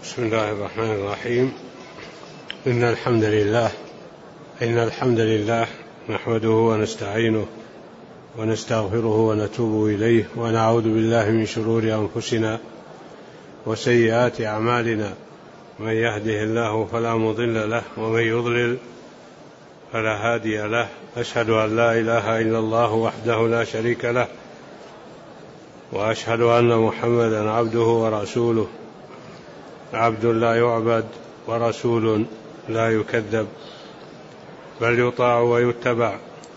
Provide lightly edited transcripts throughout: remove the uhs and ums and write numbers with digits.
بسم الله الرحمن الرحيم. إن الحمد لله نحمده ونستعينه ونستغفره ونتوب إليه ونعوذ بالله من شرور أنفسنا وسيئات أعمالنا، من يهده الله فلا مضل له ومن يضلل فلا هادي له. أشهد أن لا إله إلا الله وحده لا شريك له، وأشهد أن محمدا عبده ورسوله، عبد لا يعبد ورسول لا يكذب، بل يطاع ويتبع،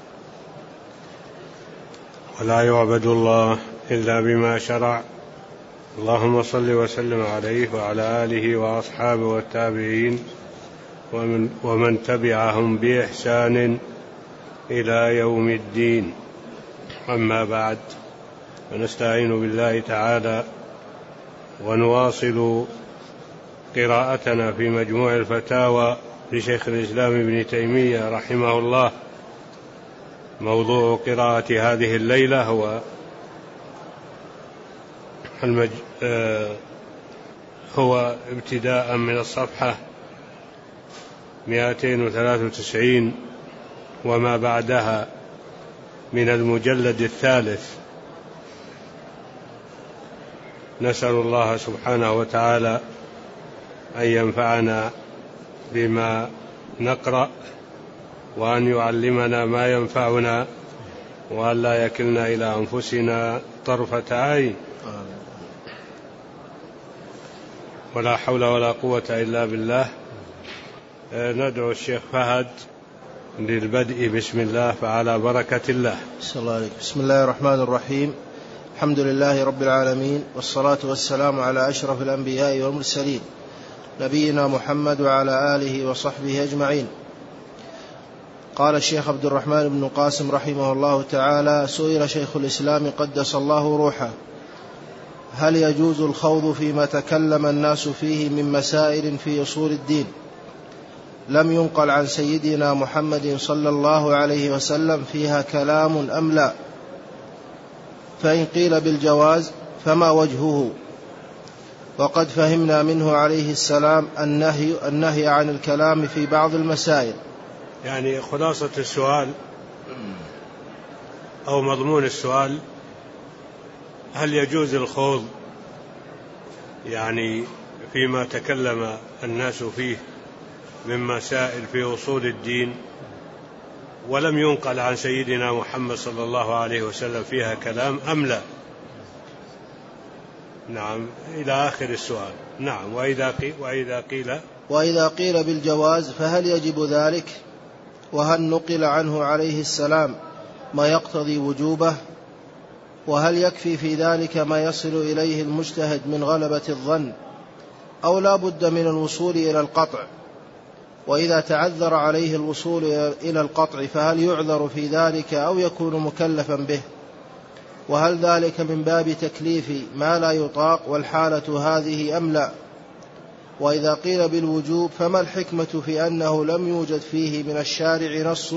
ولا يعبد الله إلا بما شرع. اللهم صل وسلم عليه وعلى آله وأصحابه والتابعين ومن تبعهم بإحسان إلى يوم الدين. أما بعد، فنستعين بالله تعالى ونواصل قراءتنا في مجموع الفتاوى لشيخ الإسلام ابن تيمية رحمه الله. موضوع قراءة هذه الليلة هو ابتداء من الصفحة 293 وما بعدها من المجلد الثالث. نسأل الله سبحانه وتعالى أن ينفعنا بما نقرأ، وأن يعلمنا ما ينفعنا، وأن لا يكلنا إلى أنفسنا طرفة عين، ولا حول ولا قوة إلا بالله. ندعو الشيخ فهد للبدء. بسم الله، فعلى بركة الله. بسم الله الرحمن الرحيم. الحمد لله رب العالمين، والصلاة والسلام على أشرف الأنبياء والمرسلين، نبينا محمد وعلى آله وصحبه أجمعين. قال الشيخ عبد الرحمن بن قاسم رحمه الله تعالى: سئل شيخ الإسلام قدس الله روحه: هل يجوز الخوض فيما تكلم الناس فيه من مسائل في أصول الدين لم ينقل عن سيدنا محمد صلى الله عليه وسلم فيها كلام أم لا؟ فإن قيل بالجواز فما وجهه؟ وقد فهمنا منه عليه السلام النهي عن الكلام في بعض المسائل. يعني خلاصة السؤال أو مضمون السؤال: هل يجوز الخوض يعني فيما تكلم الناس فيه من مسائل في أصول الدين ولم ينقل عن سيدنا محمد صلى الله عليه وسلم فيها كلام أم لا؟ نعم، إلى آخر السؤال. نعم. وإذا قيل بالجواز فهل يجب ذلك؟ وهل نقل عنه عليه السلام ما يقتضي وجوبه؟ وهل يكفي في ذلك ما يصل إليه المجتهد من غلبة الظن، أو لا بد من الوصول إلى القطع؟ وإذا تعذر عليه الوصول إلى القطع فهل يعذر في ذلك أو يكون مكلفا به؟ وهل ذلك من باب تكليف ما لا يطاق والحالة هذه أم لا؟ وإذا قيل بالوجوب فما الحكمة في أنه لم يوجد فيه من الشارع نص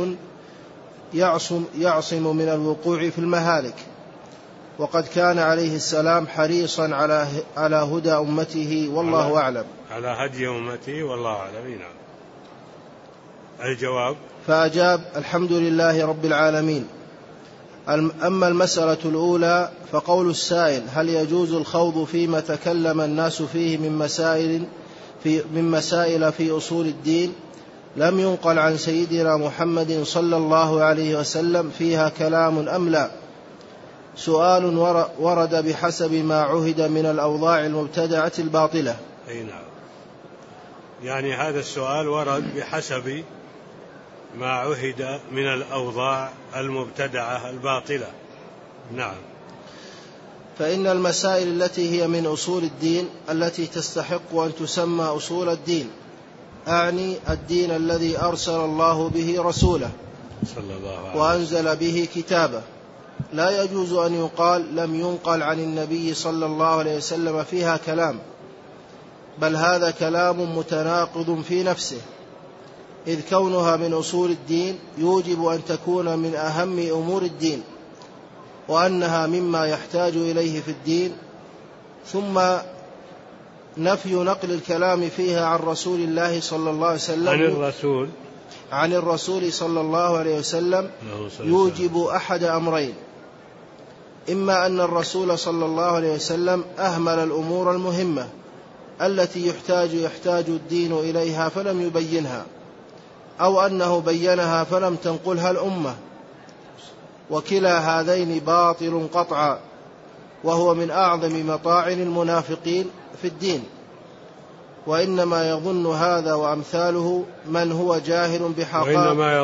يعصم من الوقوع في المهالك، وقد كان عليه السلام حريصا على هدى أمته والله أعلم. على هدي أمته والله أعلم. نعم. الجواب: فأجاب: الحمد لله رب العالمين. أما المسألة الأولى فقول السائل: هل يجوز الخوض فيما تكلم الناس فيه من مسائل في أصول الدين لم ينقل عن سيدنا محمد صلى الله عليه وسلم فيها كلام أم لا؟ سؤال ورد بحسب ما عهد من الأوضاع المبتدعة الباطلة. أي نعم. يعني هذا السؤال ورد بحسب ما عهد من الأوضاع المبتدعة الباطلة. نعم. فإن المسائل التي هي من أصول الدين التي تستحق أن تسمى أصول الدين، أعني الدين الذي أرسل الله به رسوله صلى الله عليه وسلم وأنزل به كتابه، لا يجوز أن يقال لم ينقل عن النبي صلى الله عليه وسلم فيها كلام، بل هذا كلام متناقض في نفسه، إذ كونها من أصول الدين يوجب أن تكون من أهم أمور الدين، وأنها مما يحتاج إليه في الدين، ثم نفي نقل الكلام فيها عن رسول الله صلى الله عليه وسلم عن الرسول صلى الله عليه وسلم يوجب أحد أمرين: إما أن الرسول صلى الله عليه وسلم أهمل الأمور المهمة التي يحتاج الدين إليها فلم يبينها، أو أنه بينها فلم تنقلها الأمة، وكلا هذين باطل قطعا، وهو من أعظم مطاعن المنافقين في الدين. وإنما يظن هذا وأمثاله من هو جاهل بحقائق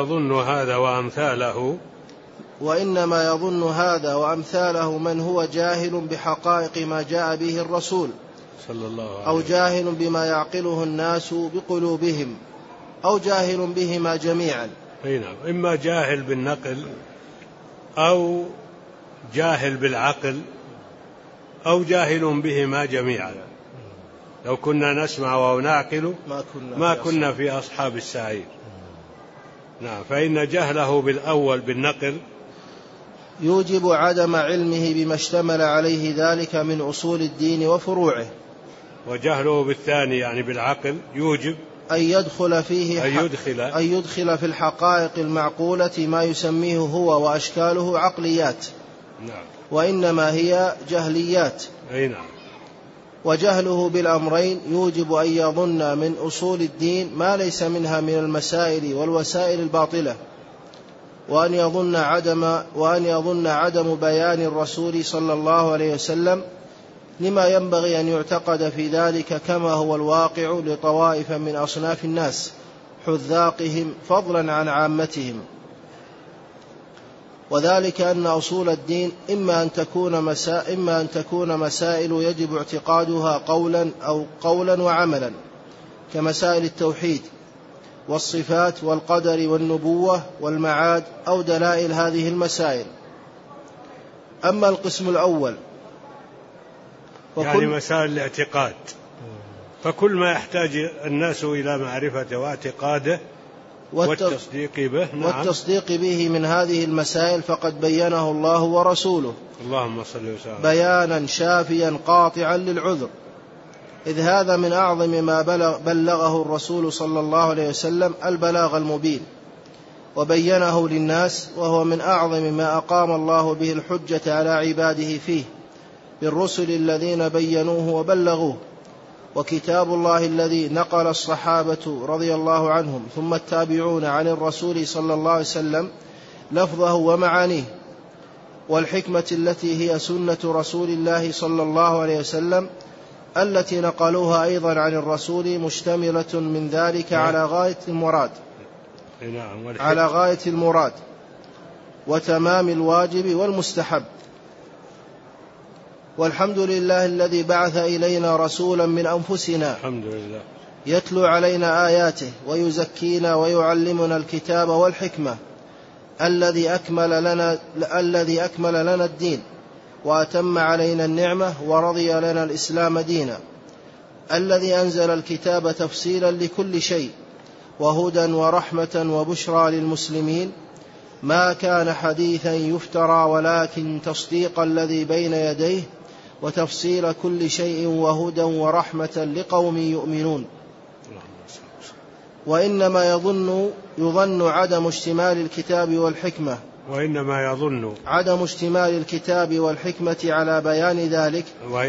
من هو جاهل بحقائق ما جاء به الرسول صلى الله عليه وسلم، أو جاهل بما يعقله الناس بقلوبهم، أو جاهل بهما جميعا. إما جاهل بالنقل، أو جاهل بالعقل، أو جاهل بهما جميعا. لو كنا نسمع ونعقل ما كنا في أصحاب السعير. نعم. فإن جهله بالأول بالنقل يوجب عدم علمه بما اشتمل عليه ذلك من أصول الدين وفروعه، وجهله بالثاني يعني بالعقل يوجب أن يدخل في الحقائق المعقولة ما يسميه هو وأشكاله عقليات. نعم. وإنما هي جهليات. نعم. وجهله بالأمرين يوجب أن يظن من أصول الدين ما ليس منها من المسائل والوسائل الباطلة، وأن يظن عدم بيان الرسول صلى الله عليه وسلم لما ينبغي أن يعتقد في ذلك، كما هو الواقع لطوائف من أصناف الناس حذاقهم فضلا عن عامتهم. وذلك أن أصول الدين إما أن تكون مسائل يجب اعتقادها قولا وعملا، كمسائل التوحيد والصفات والقدر والنبوة والمعاد أو دلائل هذه المسائل. أما القسم الأول يعني مسائل الاعتقاد، فكل ما يحتاج الناس إلى معرفته واعتقاده والتصديق به. نعم. والتصديق به من هذه المسائل فقد بينه الله ورسوله، اللهم صل وسلم، بيانا شافيا قاطعا للعذر، إذ هذا من أعظم ما بلغه الرسول صلى الله عليه وسلم البلاغ المبين، وبينه للناس، وهو من أعظم ما أقام الله به الحجة على عباده فيه بالرسل الذين بينوه وبلغوه. وكتاب الله الذي نقل الصحابة رضي الله عنهم ثم التابعون عن الرسول صلى الله عليه وسلم لفظه ومعانيه، والحكمة التي هي سنة رسول الله صلى الله عليه وسلم التي نقلوها أيضا عن الرسول، مشتملة من ذلك على غاية المراد وتمام الواجب والمستحب. والحمد لله الذي بعث إلينا رسولا من أنفسنا، الحمد لله، يتلو علينا آياته ويزكينا ويعلمنا الكتاب والحكمة، الذي أكمل لنا الدين وأتم علينا النعمة ورضي لنا الإسلام دينا، الذي أنزل الكتاب تفصيلا لكل شيء وهدى ورحمة وبشرى للمسلمين، ما كان حديثا يفترى ولكن تصديق الذي بين يديه وتفصيل كل شيء وهدى ورحمة لقوم يؤمنون. وإنما يظن عدم اشتمال الكتاب والحكمة عدم اشتمال الكتاب والحكمة على بيان ذلك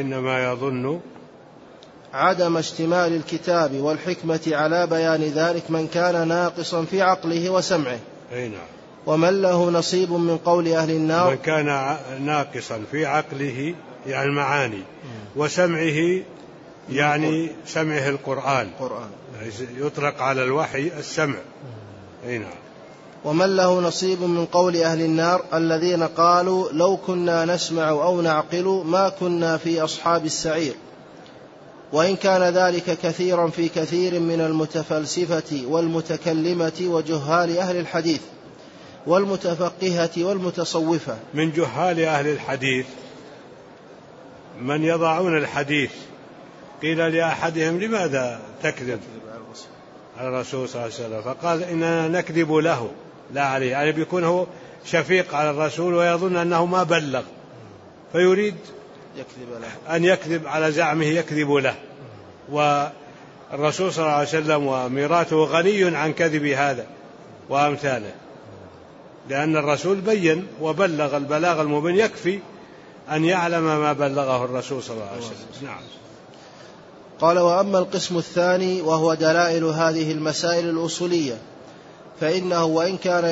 عدم اشتمال الكتاب والحكمة على بيان ذلك من كان ناقصا في عقله وسمعه. ومن له نصيب من قول أهل النار، من كان ناقصا في عقله يعني المعاني، وسمعه يعني سمعه القرآن، يطلق على الوحي السمع. نعم. ومن له نصيب من قول أهل النار الذين قالوا لو كنا نسمع أو نعقل ما كنا في أصحاب السعير. وإن كان ذلك كثيرا في كثير من المتفلسفة والمتكلمة وجهال أهل الحديث والمتفقهة والمتصوفة. من جهال أهل الحديث من يضعون الحديث، قيل لأحدهم لماذا تكذب على الرسول صلى الله عليه وسلم، فقال إننا نكذب له لا عليه، يعني بيكون هو شفيق على الرسول ويظن أنه ما فيريد أن يكذب على زعمه، يكذب له. والرسول صلى الله عليه وسلم وميراثه غني عن كذب هذا وأمثاله، لأن الرسول بين وبلغ البلاغ المبين، يكفي أن يعلم ما بلغه الرسول صلى الله عليه وسلم. نعم. قال: وأما القسم الثاني وهو دلائل هذه المسائل الأصولية، فإنه وإن كان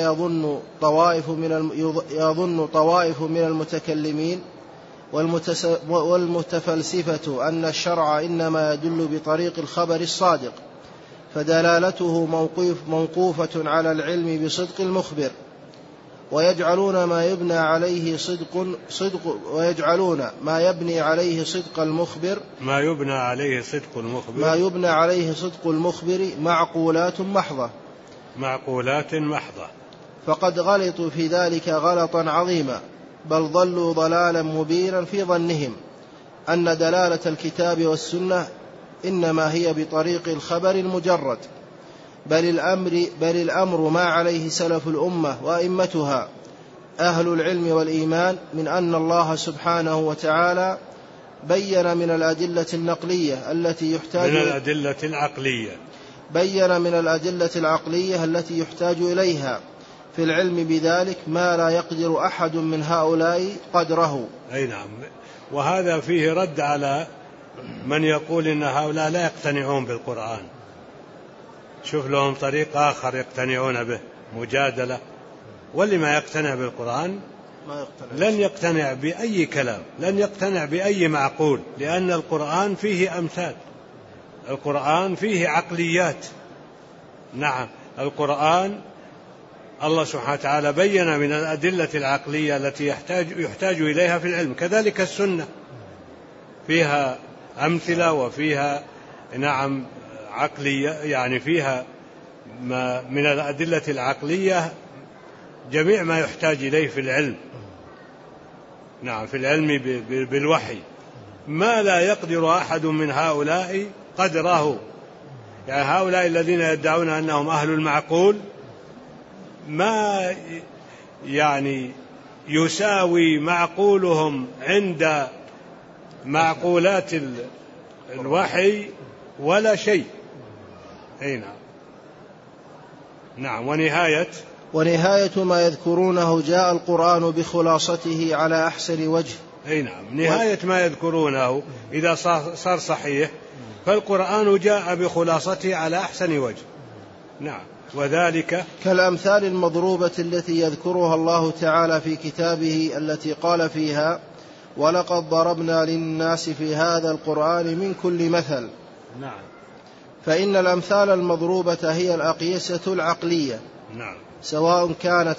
يظن طوائف من المتكلمين والمتفلسفة أن الشرع إنما يدل بطريق الخبر الصادق، فدلالته موقوفة على العلم بصدق المخبر، ويجعلون ما يبنى عليه صدق المخبر معقولات محضة، فقد غلطوا في ذلك غلطا عظيما، بل ضلوا ضلالا مبينا في ظنهم أن دلالة الكتاب والسنة إنما هي بطريق الخبر المجرد، بل الأمر ما عليه سلف الأمة وأئمتها أهل العلم والإيمان من أن الله سبحانه وتعالى بين من الأدلة العقلية التي يحتاج إليها في العلم بذلك ما لا يقدر أحد من هؤلاء قدره. أي نعم. وهذا فيه رد على من يقول إن هؤلاء لا يقتنعون بالقرآن، شوف لهم طريق آخر يقتنعون به، مجادلة. واللي ما يقتنع بالقرآن لن يقتنع بأي كلام، لن يقتنع بأي معقول، لأن القرآن فيه أمثال، القرآن فيه عقليات. نعم، القرآن الله سبحانه وتعالى بين من الأدلة العقلية التي يحتاج إليها في العلم، كذلك السنة فيها أمثلة وفيها نعم عقلية، يعني فيها من الأدلة العقلية جميع ما يحتاج إليه في العلم. نعم، في العلم بالوحي ما لا يقدر أحد من هؤلاء قدره. يعني هؤلاء الذين يدعون أنهم أهل المعقول ما يعني يساوي معقولهم عند معقولات الوحي ولا شيء. أي نعم. نعم. ونهاية ما يذكرونه جاء القرآن بخلاصته على أحسن وجه. أي نعم، نهاية ما يذكرونه إذا صار صحيح فالقرآن جاء بخلاصته على أحسن وجه. نعم. وذلك كالأمثال المضروبة التي يذكرها الله تعالى في كتابه التي قال فيها: ولقد ضربنا للناس في هذا القرآن من كل مثل. نعم. فإن الأمثال المضروبة هي الأقيسة العقلية. نعم. سواء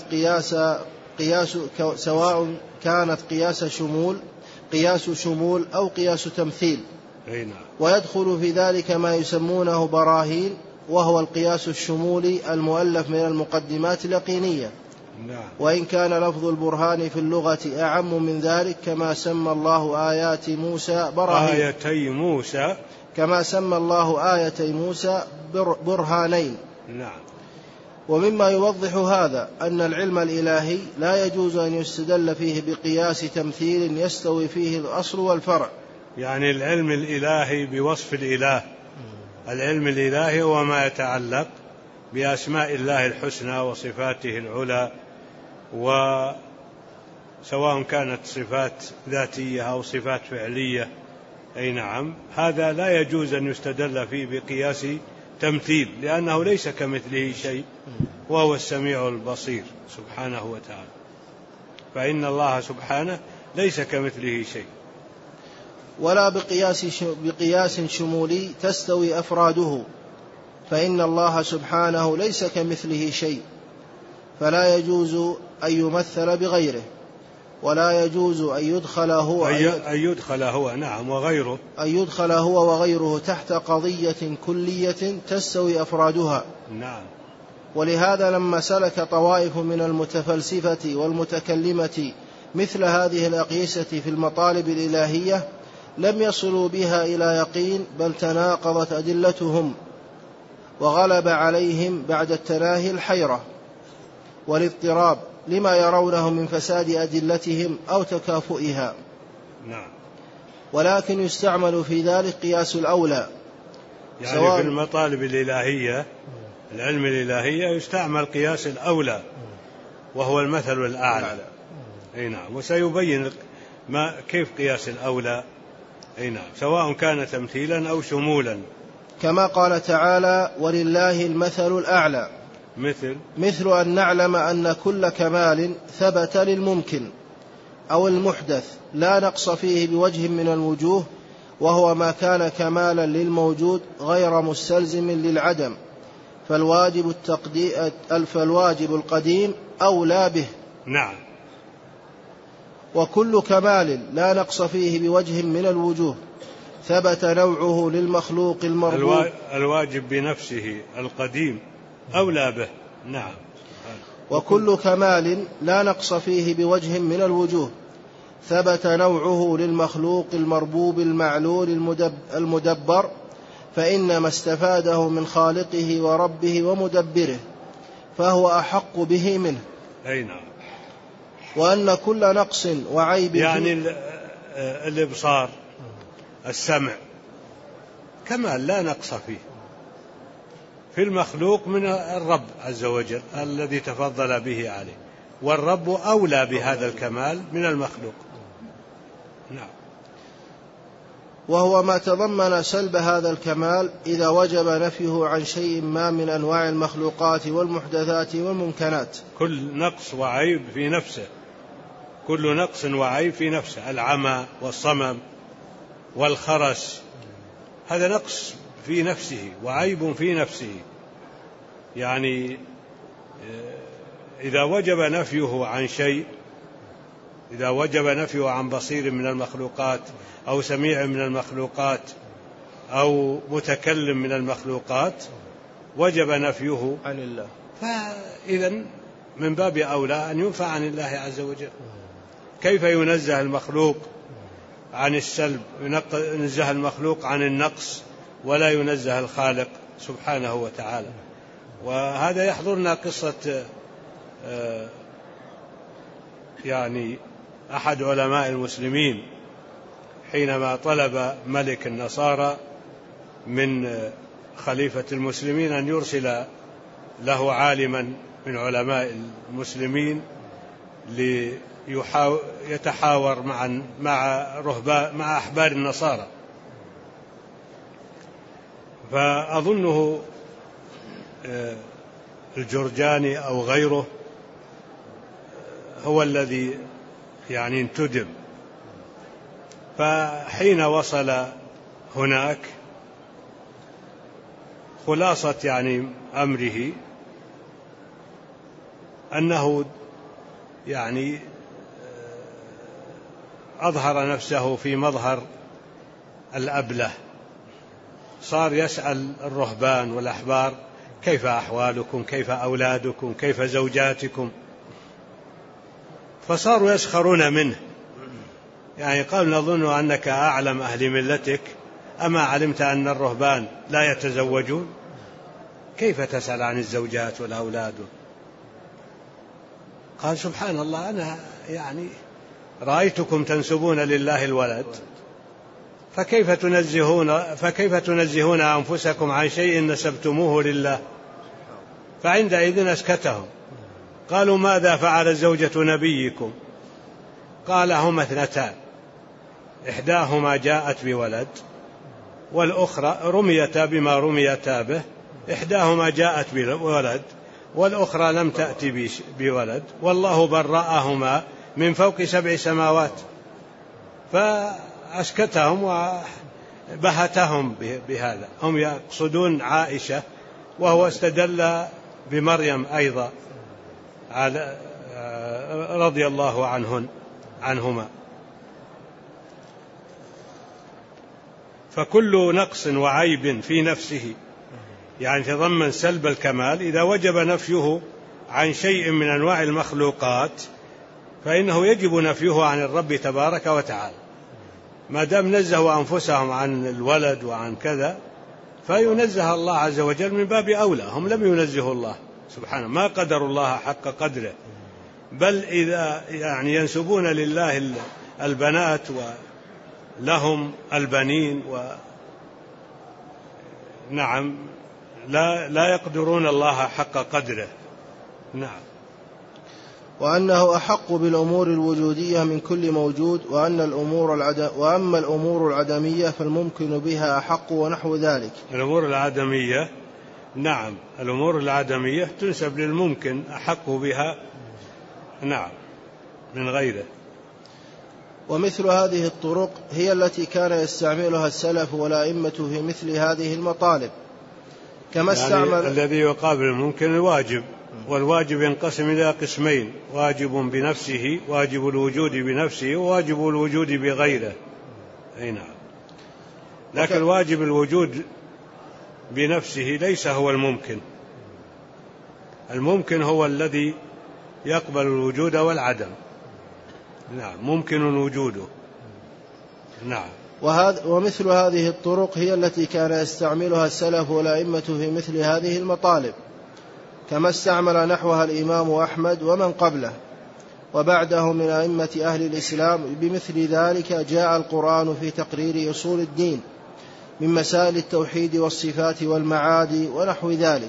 كانت قياس شمول أو قياس تمثيل. أي نعم. ويدخل في ذلك ما يسمونه براهين، وهو القياس الشمولي المؤلف من المقدمات اليقينية. نعم. وإن كان لفظ البرهان في اللغة أعم من ذلك، كما سمى الله آياتي موسى براهين، كما سمى الله آيتي موسى برهانين. نعم. ومما يوضح هذا أن العلم الإلهي لا يجوز أن يستدل فيه بقياس تمثيل يستوي فيه الأصل والفرع. يعني العلم الإلهي بوصف الإله، العلم الإلهي هو ما يتعلق بأسماء الله الحسنى وصفاته العلى، وسواء كانت صفات ذاتية أو صفات فعلية. أي نعم، هذا لا يجوز أن يستدل فيه بقياس تمثيل، لأنه ليس كمثله شيء وهو السميع البصير سبحانه وتعالى، فإن الله سبحانه ليس كمثله شيء. ولا بقياس شمولي تستوي أفراده، فإن الله سبحانه ليس كمثله شيء، فلا يجوز أن يمثل بغيره، ولا يجوز أن يدخل هو وغيره تحت قضية كلية تستوي أفرادها. نعم. ولهذا لما سلك طوائف من المتفلسفة والمتكلمة مثل هذه الأقيسة في المطالب الإلهية لم يصلوا بها إلى يقين، بل تناقضت أدلتهم، وغلب عليهم بعد التناهي الحيرة والاضطراب لما يرونه من فساد أدلتهم أو تكافؤها. نعم. ولكن يستعمل في ذلك قياس الأولى، يعني في المطالب الإلهية العلم الإلهية يستعمل قياس الأولى وهو المثل الأعلى. أي نعم. وسيبين كيف قياس الأولى. أي نعم. سواء كان تمثيلا أو شمولا. كما قال تعالى ولله المثل الأعلى، مثل أن نعلم أن كل كمال ثبت للممكن أو المحدث لا نقص فيه بوجه من الوجوه، وهو ما كان كمالا للموجود غير مستلزم للعدم، فالواجب القديم أولى به. نعم. وكل كمال لا نقص فيه بوجه من الوجوه ثبت نوعه للمخلوق المربوب. الواجب بنفسه القديم أولى به. نعم. وكل كمال لا نقص فيه بوجه من الوجوه ثبت نوعه للمخلوق المربوب المعلول المدبر، فإنما استفاده من خالقه وربه ومدبره، فهو أحق به منه. أي نعم. وأن كل نقص وعيب يعني الإبصار السمع كمال لا نقص فيه في المخلوق من الرب عز وجل الذي تفضل به عليه، والرب أولى بهذا الكمال من المخلوق. نعم. وهو ما تضمن سلب هذا الكمال إذا وجب نفيه عن شيء ما من أنواع المخلوقات والمحدثات والممكنات. كل نقص وعيب في نفسه، كل نقص وعيب في نفسه، العمى والصمم والخرس هذا نقص في نفسه وعيب في نفسه. يعني إذا وجب نفيه عن شيء، إذا وجب نفيه عن بصير من المخلوقات أو سميع من المخلوقات أو متكلم من المخلوقات وجب نفيه عن الله، فإذا من باب أولى أن ينفع عن الله عز وجل. كيف ينزه المخلوق عن السلب، ينزه المخلوق عن النقص ولا ينزه الخالق سبحانه وتعالى. وهذا يحضرنا قصة يعني أحد علماء المسلمين حينما طلب ملك النصارى من خليفة المسلمين أن يرسل له عالما من علماء المسلمين ليتحاور مع أحبار النصارى، فأظنه الجرجاني أو غيره هو الذي يعني انتدب. فحين وصل هناك خلاصة يعني أمره أنه يعني أظهر نفسه في مظهر الأبله، صار يسأل الرهبان والأحبار كيف أحوالكم، كيف أولادكم، كيف زوجاتكم، فصاروا يسخرون منه. يعني قال نظن أنك أعلم أهل ملتك، أما علمت أن الرهبان لا يتزوجون؟ كيف تسأل عن الزوجات والأولاد؟ قال سبحان الله، أنا يعني رأيتكم تنسبون لله الولد، فكيف تنزهون أنفسكم عن شيء نسبتموه لله؟ فعندئذ أسكتهم. قالوا ماذا فعل زوجة نبيكم؟ قال هما اثنتان، إحداهما جاءت بولد والأخرى رميتا بما رميتا به، إحداهما جاءت بولد والأخرى لم تأتي بولد، والله برأهما من فوق 7 سماوات. فأسكتهم وبهتهم بهذا. هم يقصدون عائشة، وهو استدل بمريم أيضا رضي الله عنهما. فكل نقص وعيب في نفسه يعني تضمن سلب الكمال إذا وجب نفيه عن شيء من أنواع المخلوقات فإنه يجب نفيه عن الرب تبارك وتعالى. ما دام نزهوا أنفسهم عن الولد وعن كذا فينزه الله عز وجل من باب أولى. هم لم ينزهوا الله سبحانه، ما قدروا الله حق قدره، بل إذا يعني ينسبون لله البنات ولهم البنين نعم لا يقدرون الله حق قدره. نعم. وأنه أحق بالأمور الوجودية من كل موجود، وأما الأمور العدمية فالممكن بها أحق ونحو ذلك. الأمور العدمية، نعم، الأمور العدمية تنسب للممكن، أحق بها نعم من غيره. ومثل هذه الطرق هي التي كان يستعملها السلف والأئمة في مثل هذه المطالب، كما يعني الذي يقابل الممكن الواجب، والواجب ينقسم إلى قسمين: واجب بنفسه، واجب الوجود بنفسه، وواجب الوجود بغيره. أي نعم. لكن واجب الوجود بنفسه ليس هو الممكن. الممكن هو الذي يقبل الوجود والعدم. نعم، ممكن وجوده. نعم. ومثل هذه الطرق هي التي كان يستعملها السلف والأئمة في مثل هذه المطالب، كما استعمل نحوها الإمام أحمد ومن قبله وبعده من أئمة أهل الإسلام. بمثل ذلك جاء القرآن في تقرير أصول الدين من مسائل التوحيد والصفات والمعاد ونحو ذلك.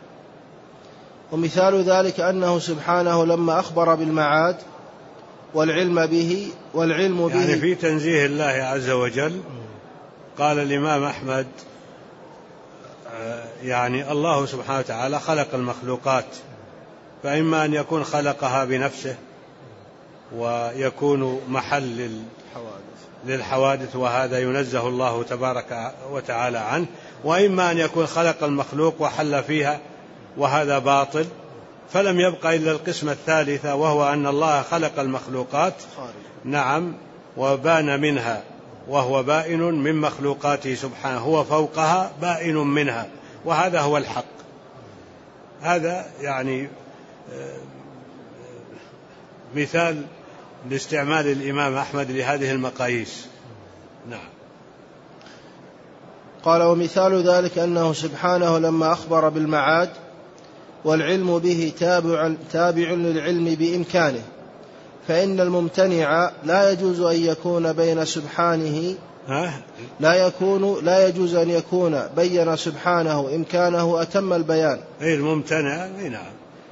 ومثال ذلك أنه سبحانه لما أخبر بالمعاد والعلم به يعني في تنزيه الله عز وجل قال الإمام أحمد يعني الله سبحانه وتعالى خلق المخلوقات، فإما أن يكون خلقها بنفسه ويكون محل للحوادث، وهذا ينزه الله تبارك وتعالى عنه، وإما أن يكون خلق المخلوق وحل فيها، وهذا باطل. فلم يبقى إلا القسم الثالث، وهو أن الله خلق المخلوقات نعم وبان منها، وهو بائن من مخلوقاته سبحانه، هو فوقها بائن منها، وهذا هو الحق. هذا يعني مثال لاستعمال الإمام أحمد لهذه المقاييس. نعم. قال: ومثال ذلك أنه سبحانه لما أخبر بالمعاد والعلم به تابع للعلم بإمكانه، فإن الممتنع لا يجوز أن يكون بين سبحانه لا يجوز أن يكون بين سبحانه إمكانه أتم البيان. أي الممتنع. نعم.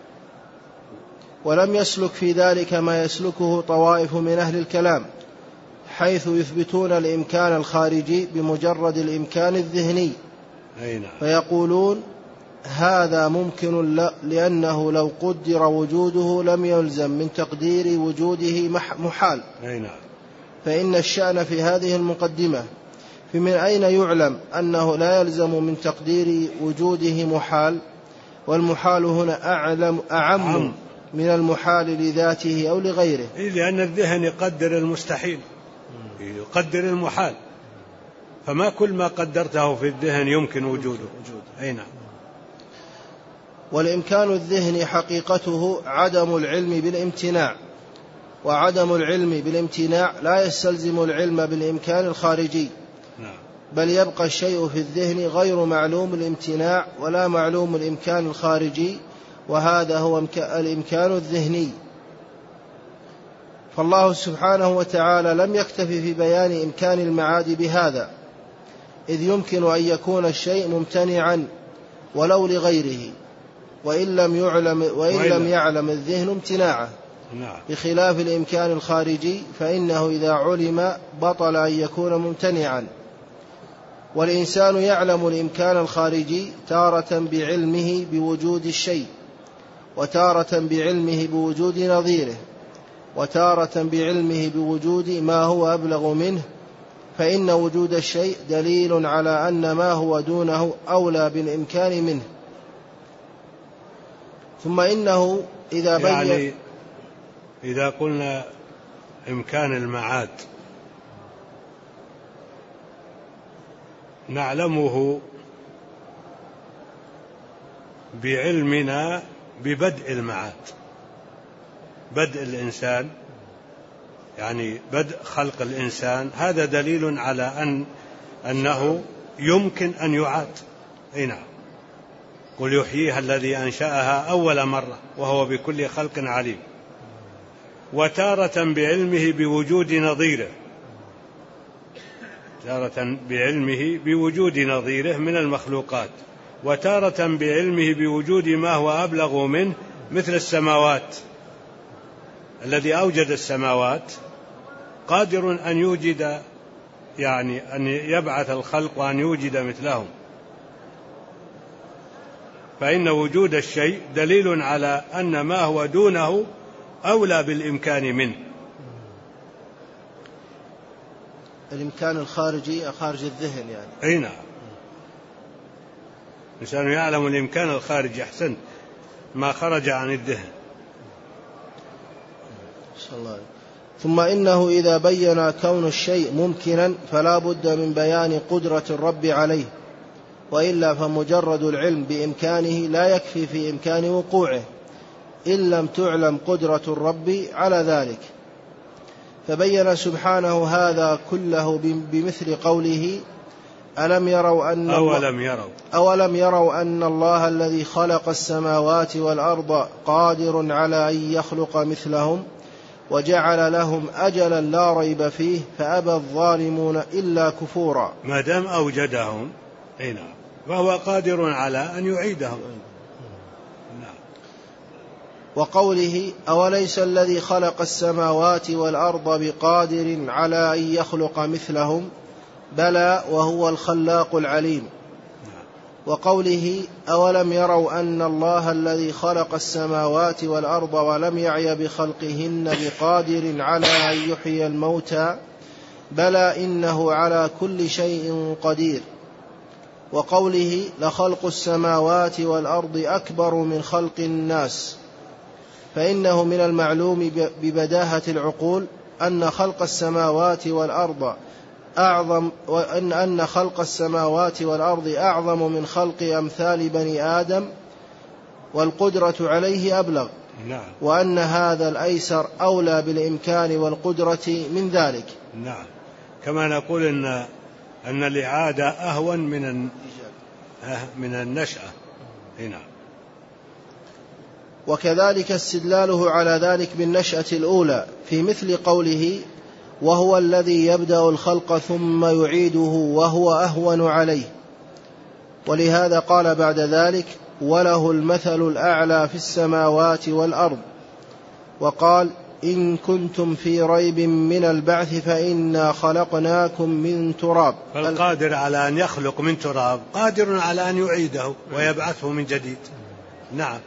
ولم يسلك في ذلك ما يسلكه طوائف من أهل الكلام، حيث يثبتون الإمكان الخارجي بمجرد الإمكان الذهني. فيقولون هذا ممكن لأنه لو قدر وجوده لم يلزم من تقدير وجوده محال. فإن الشأن في هذه المقدمة فمن أين يعلم أنه لا يلزم من تقدير وجوده محال، والمحال هنا أعم من المحال لذاته أو لغيره. لأن الذهن يقدر المستحيل، يقدر المحال، فما كل ما قدرته في الذهن يمكن وجوده. أي نعم. والإمكان الذهني حقيقته عدم العلم بالامتناع، وعدم العلم بالامتناع لا يستلزم العلم بالإمكان الخارجي، بل يبقى الشيء في الذهن غير معلوم الامتناع ولا معلوم الإمكان الخارجي، وهذا هو الإمكان الذهني. فالله سبحانه وتعالى لم يكتفي في بيان إمكان المعاد بهذا، إذ يمكن أن يكون الشيء ممتنعا ولو لغيره، وإن لم يعلم الذهن امتناعه، بخلاف الإمكان الخارجي فإنه إذا علم بطل أن يكون ممتنعا. والإنسان يعلم الإمكان الخارجي تارة بعلمه بوجود الشيء، وتارة بعلمه بوجود نظيره، وتارة بعلمه بوجود ما هو أبلغ منه، فإن وجود الشيء دليل على أن ما هو دونه أولى بالإمكان منه. ثم إنه يعني إذا قلنا إمكان المعاد نعلمه بعلمنا ببدء المعاد، بدء الإنسان، يعني بدء خلق الإنسان، هذا دليل على أنه يمكن أن يعاد. أي نعم. قل يحييها الذي أنشأها أول مرة وهو بكل خلق عليم. وتارة بعلمه بوجود نظيره، تارة بعلمه بوجود نظيره من المخلوقات، وتارة بعلمه بوجود ما هو أبلغ منه مثل السماوات. الذي أوجد السماوات قادر أن يوجد، يعني أن يبعث الخلق وأن يوجد مثلهم، فإن وجود الشيء دليل على أن ما هو دونه أولى بالإمكان منه. الإمكان الخارجي خارج الذهن يعني. أي نعم، الإنسان يعلم الإمكان الخارجي، أحسنت، ما خرج عن الذهن. ثم إنه إذا بين كون الشيء ممكنا فلا بد من بيان قدرة الرب عليه، وإلا فمجرد العلم بإمكانه لا يكفي في إمكان وقوعه إن لم تعلم قدرة الرب على ذلك. فبين سبحانه هذا كله بمثل قوله أولم يروا أن الله الذي خلق السماوات والأرض قادر على أن يخلق مثلهم وجعل لهم أجلا لا ريب فيه فأبى الظالمون إلا كفورا. ما دام أوجدهم فهو قادر على أن يعيدهم. وقوله أوليس الذي خلق السماوات والأرض بقادر على أن يخلق مثلهم بلى وهو الخلاق العليم. وقوله أولم يروا أن الله الذي خلق السماوات والأرض ولم يعي بخلقهن بقادر على أن يحيي الموتى بلى إنه على كل شيء قدير. وقوله لخلق السماوات والأرض أكبر من خلق الناس، فإنه من المعلوم ببداهة العقول أن خلق السماوات والأرض أعظم من خلق أمثال بني آدم، والقدرة عليه أبلغ، وأن هذا الأيسر أولى بالإمكان والقدرة من ذلك. نعم، كما نقول أن الإعادة أهون من النشأة. نعم. وكذلك استدلاله على ذلك بالنشأة الأولى في مثل قوله وهو الذي يبدأ الخلق ثم يعيده وهو أهون عليه. ولهذا قال بعد ذلك وله المثل الأعلى في السماوات والأرض. وقال إن كنتم في ريب من البعث فإنا خلقناكم من تراب. فالقادر على أن يخلق من تراب قادر على أن يعيده ويبعثه من جديد. نعم.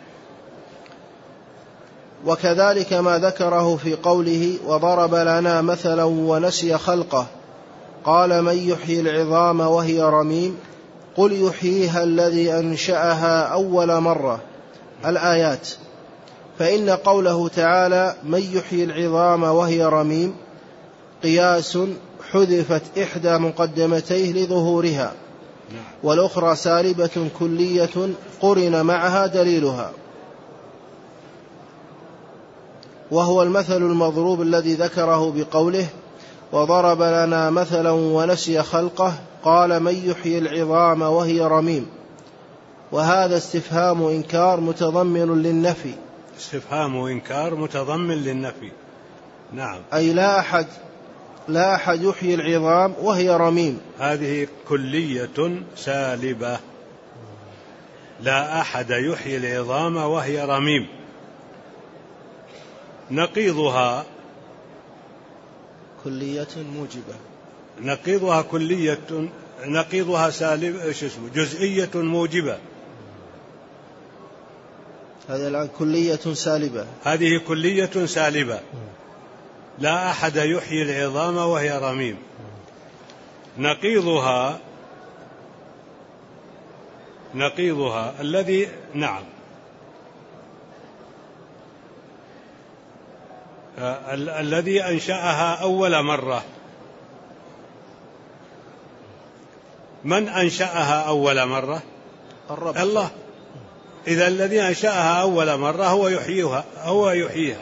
وكذلك ما ذكره في قوله وضرب لنا مثلا ونسي خلقه قال من يحيي العظام وهي رميم قل يحييها الذي أنشأها أول مرة، الآيات. فإن قوله تعالى من يحيي العظام وهي رميم قياس حذفت إحدى مقدمتيه لظهورها، والأخرى سالبة كلية قرن معها دليلها، وهو المثل المضروب الذي ذكره بقوله وضرب لنا مثلا ونسي خلقه قال من يحيي العظام وهي رميم. وهذا استفهام إنكار متضمن للنفي. استفهام إنكار متضمن للنفي. نعم. أي لا أحد يحيي العظام وهي رميم. هذه كلية سالبة. لا أحد يحيي العظام وهي رميم. نقيضها كلية موجبة. نقيضها سالب جزئية موجبة. هذا الآن كلية سالبة. هذه كلية سالبة. لا أحد يحيي العظام وهي رميم. نقيضها الذي نعم الذي أنشأها أول مرة. من أنشأها أول مرة؟ الرب. الله. إذا الذي أنشأها أول مرة هو يحييها.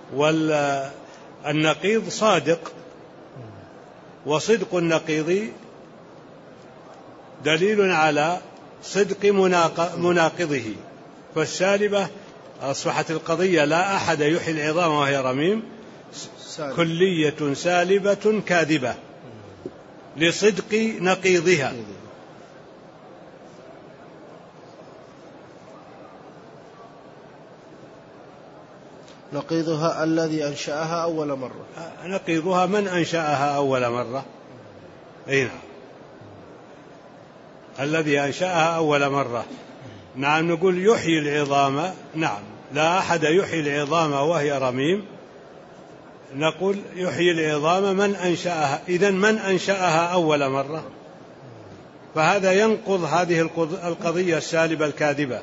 والنقيض صادق، وصدق النقيض دليل على صدق مناقضه. فالسالبة أصبحت القضية لا أحد يحيي العظام وهي رميم كلية سالبة كاذبة. لصدق نقيضها. نقيضها الذي أنشأها أول مرة. نقيضها من أنشأها أول مرة. أي نعم، الذي أنشأها أول مرة. نعم، نقول يحيي العظام. نعم، لا أحد يحيي العظام وهي رميم. نقول يحيي العظام من أنشأها. إذن من أنشأها أول مرة؟ فهذا ينقض هذه القضية السالبة الكاذبة.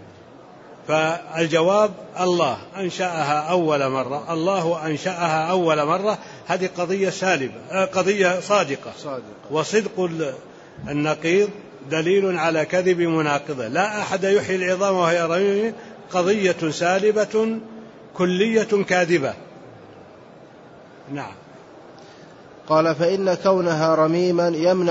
فالجواب الله أنشأها أول مرة، الله أنشأها أول مرة. هذه قضية سالبة، قضية صادقة. وصدق النقيض دليل على كذب مناقضة. لا أحد يحيي العظام وهي رميم، قضية سالبة كلية كاذبة. نعم. قال فإن كونها رميما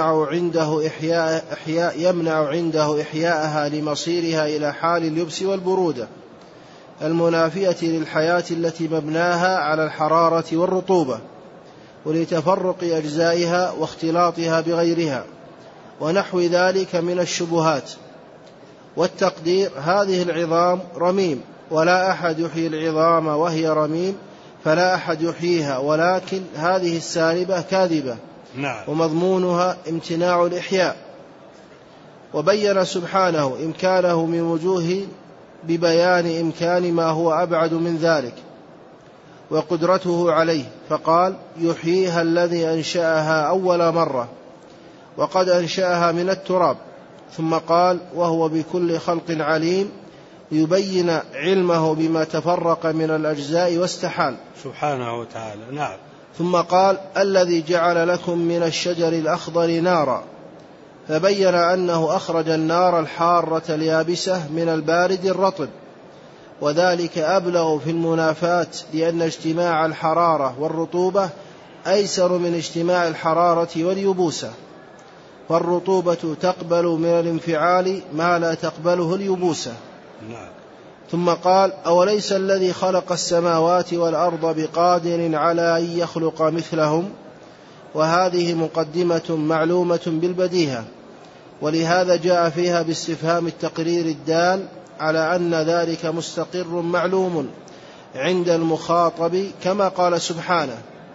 يمنع عنده إحياءها لمصيرها إلى حال اليبس والبرودة المنافية للحياة التي مبناها على الحرارة والرطوبة، ولتفرق أجزائها واختلاطها بغيرها ونحو ذلك من الشبهات. والتقدير هذه العظام رميم، ولا أحد يحيي العظام وهي رميم، فلا أحد يحييها، ولكن هذه السالبة كاذبة. نعم. ومضمونها امتناع الإحياء. وبين سبحانه إمكانه من وجوه ببيان إمكان ما هو أبعد من ذلك وقدرته عليه، فقال يحييها الذي أنشأها أول مرة، وقد أنشأها من التراب. ثم قال وهو بكل خلق عليم، يبين علمه بما تفرق من الأجزاء واستحال سبحانه وتعالى. نعم. ثم قال الذي جعل لكم من الشجر الأخضر نارا، فبين أنه أخرج النار الحارة اليابسة من البارد الرطب، وذلك أبلغ في المنافاة، لأن اجتماع الحرارة والرطوبة أيسر من اجتماع الحرارة واليبوسة، فالرطوبة تقبل من الانفعال ما لا تقبله اليبوسة. نعم. ثم قال أوليس الذي خلق السماوات والأرض بقادر على أن يخلق مثلهم، وهذه مقدمة معلومة بالبديهة، ولهذا جاء فيها باستفهام التقرير الدال على أن ذلك مستقر معلوم عند المخاطب، كما قال سبحانه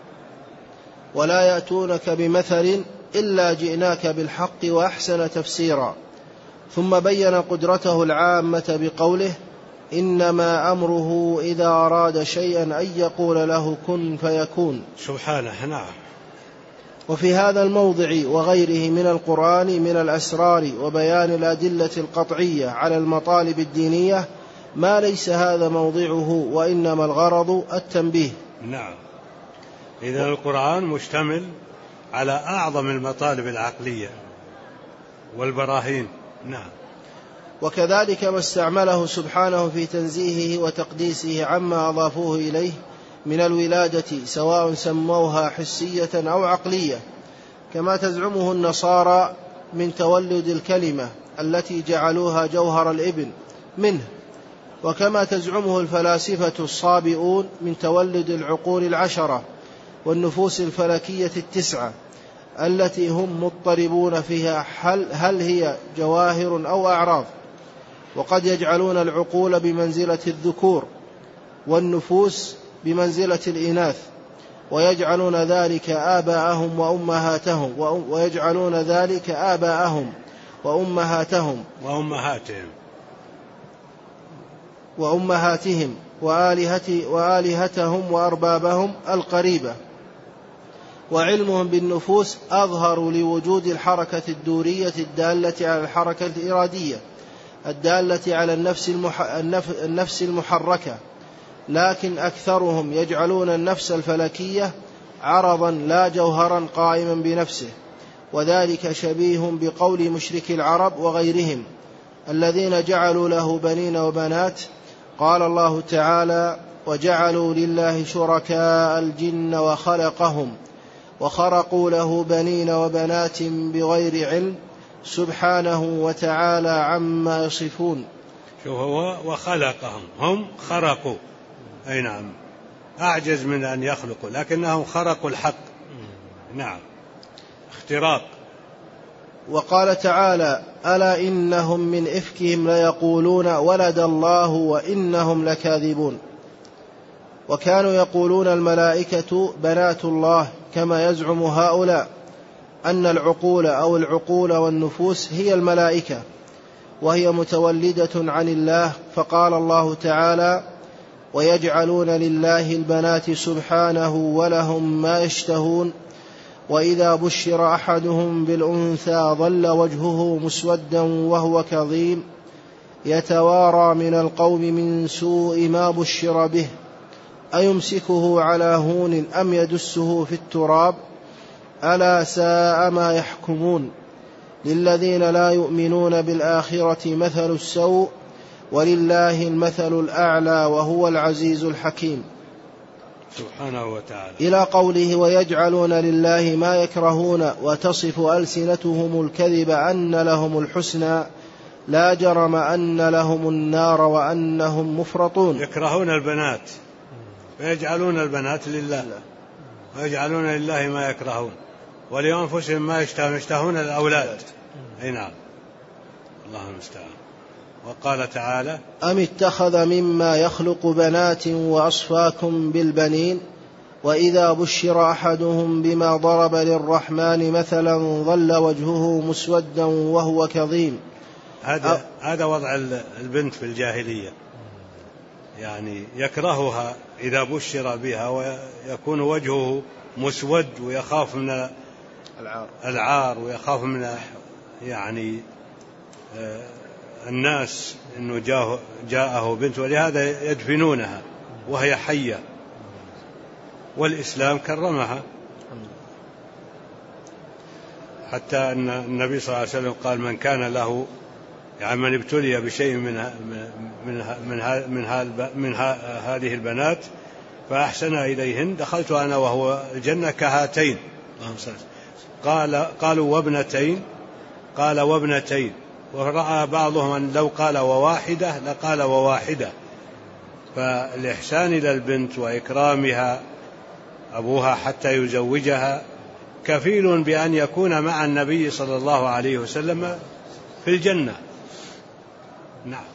ولا يأتونك بمثل إلا جئناك بالحق وأحسن تفسيرا. ثم بين قدرته العامة بقوله إنما أمره إذا أراد شيئا أن يقول له كن فيكون سبحانه. نعم. وفي هذا الموضع وغيره من القرآن من الأسرار وبيان الأدلة القطعية على المطالب الدينية ما ليس هذا موضعه، وإنما الغرض التنبيه. نعم. إذن القرآن مشتمل على أعظم المطالب العقلية والبراهين. نعم. وكذلك ما استعمله سبحانه في تنزيهه وتقديسه عما أضافوه إليه من الولادة، سواء سموها حسية أو عقلية، كما تزعمه النصارى من تولد الكلمة التي جعلوها جوهر الابن منه، وكما تزعمه الفلاسفة الصابئون من تولد العقول العشرة والنفوس الفلكية التسعة التي هم مضطربون فيها هل هي جواهر أو أعراض. وقد يجعلون العقول بمنزلة الذكور والنفوس بمنزلة الإناث، ويجعلون ذلك آباءهم وأمهاتهم وآلهتهم وأربابهم القريبة. وعلمهم بالنفوس أظهر لوجود الحركة الدورية الدالة على الحركة الإرادية الدالة على النفس المحركة، لكن أكثرهم يجعلون النفس الفلكية عرضا لا جوهرا قائما بنفسه، وذلك شبيه بقول مشرك العرب وغيرهم الذين جعلوا له بنين وبنات. قال الله تعالى وجعلوا لله شركاء الجن وخلقهم وخرقوا له بنين وبنات بغير علم سبحانه وتعالى عما يصفون. شو هو وخلقهم، هم خرقوا، أي نعم، أعجز من أن يخلقوا، لكنهم خرقوا الحق. نعم. اختراق. وقال تعالى: ألا إنهم من إفكهم ليقولون ولد الله وإنهم لكاذبون. وكانوا يقولون الملائكة بنات الله، كما يزعم هؤلاء أن العقول أو العقول والنفوس هي الملائكة، وهي متولدة عن الله. فقال الله تعالى: ويجعلون لله البنات سبحانه ولهم ما يشتهون وإذا بشر أحدهم بالأنثى ظل وجهه مسودا وهو كظيم يتوارى من القوم من سوء ما بشر به أيمسكه على هون أم يدسه في التراب ألا ساء ما يحكمون. للذين لا يؤمنون بالآخرة مثل السوء ولله المثل الأعلى وهو العزيز الحكيم. سبحانه وتعالى. إلى قوله: ويجعلون لله ما يكرهون وتصف ألسنتهم الكذب أن لهم الحسنى لا جرم أن لهم النار وأنهم مفرطون. يكرهون البنات ويجعلون البنات لله، ويجعلون لله ما يكرهون ولأنفسهم ما يشتهون الأولاد. أي نعم، الله المستعان. وقال تعالى: أم اتخذ مما يخلق بنات وأصفاكم بالبنين وإذا بشر أحدهم بما ضرب للرحمن مثلا ظل وجهه مسودا وهو كظيم. هذا وضع البنت في الجاهلية، يعني يكرهها إذا بشر بها ويكون وجهه مسود ويخاف من العار ويخاف من يعني الناس أنه جاءه بنت، ولهذا يدفنونها وهي حية، والإسلام كرمها، حتى أن النبي صلى الله عليه وسلم قال: من كان له يعني من ابتلي بشيء من هذه البنات فأحسن إليهن دخلت أنا وهو الجنة كهاتين. قالوا وابنتين، قال وابنتين، ورأى بعضهم أن لو قال وواحدة لقال وواحدة. فالإحسان إلى البنت وإكرامها أبوها حتى يزوجها كفيل بأن يكون مع النبي صلى الله عليه وسلم في الجنة. نعم.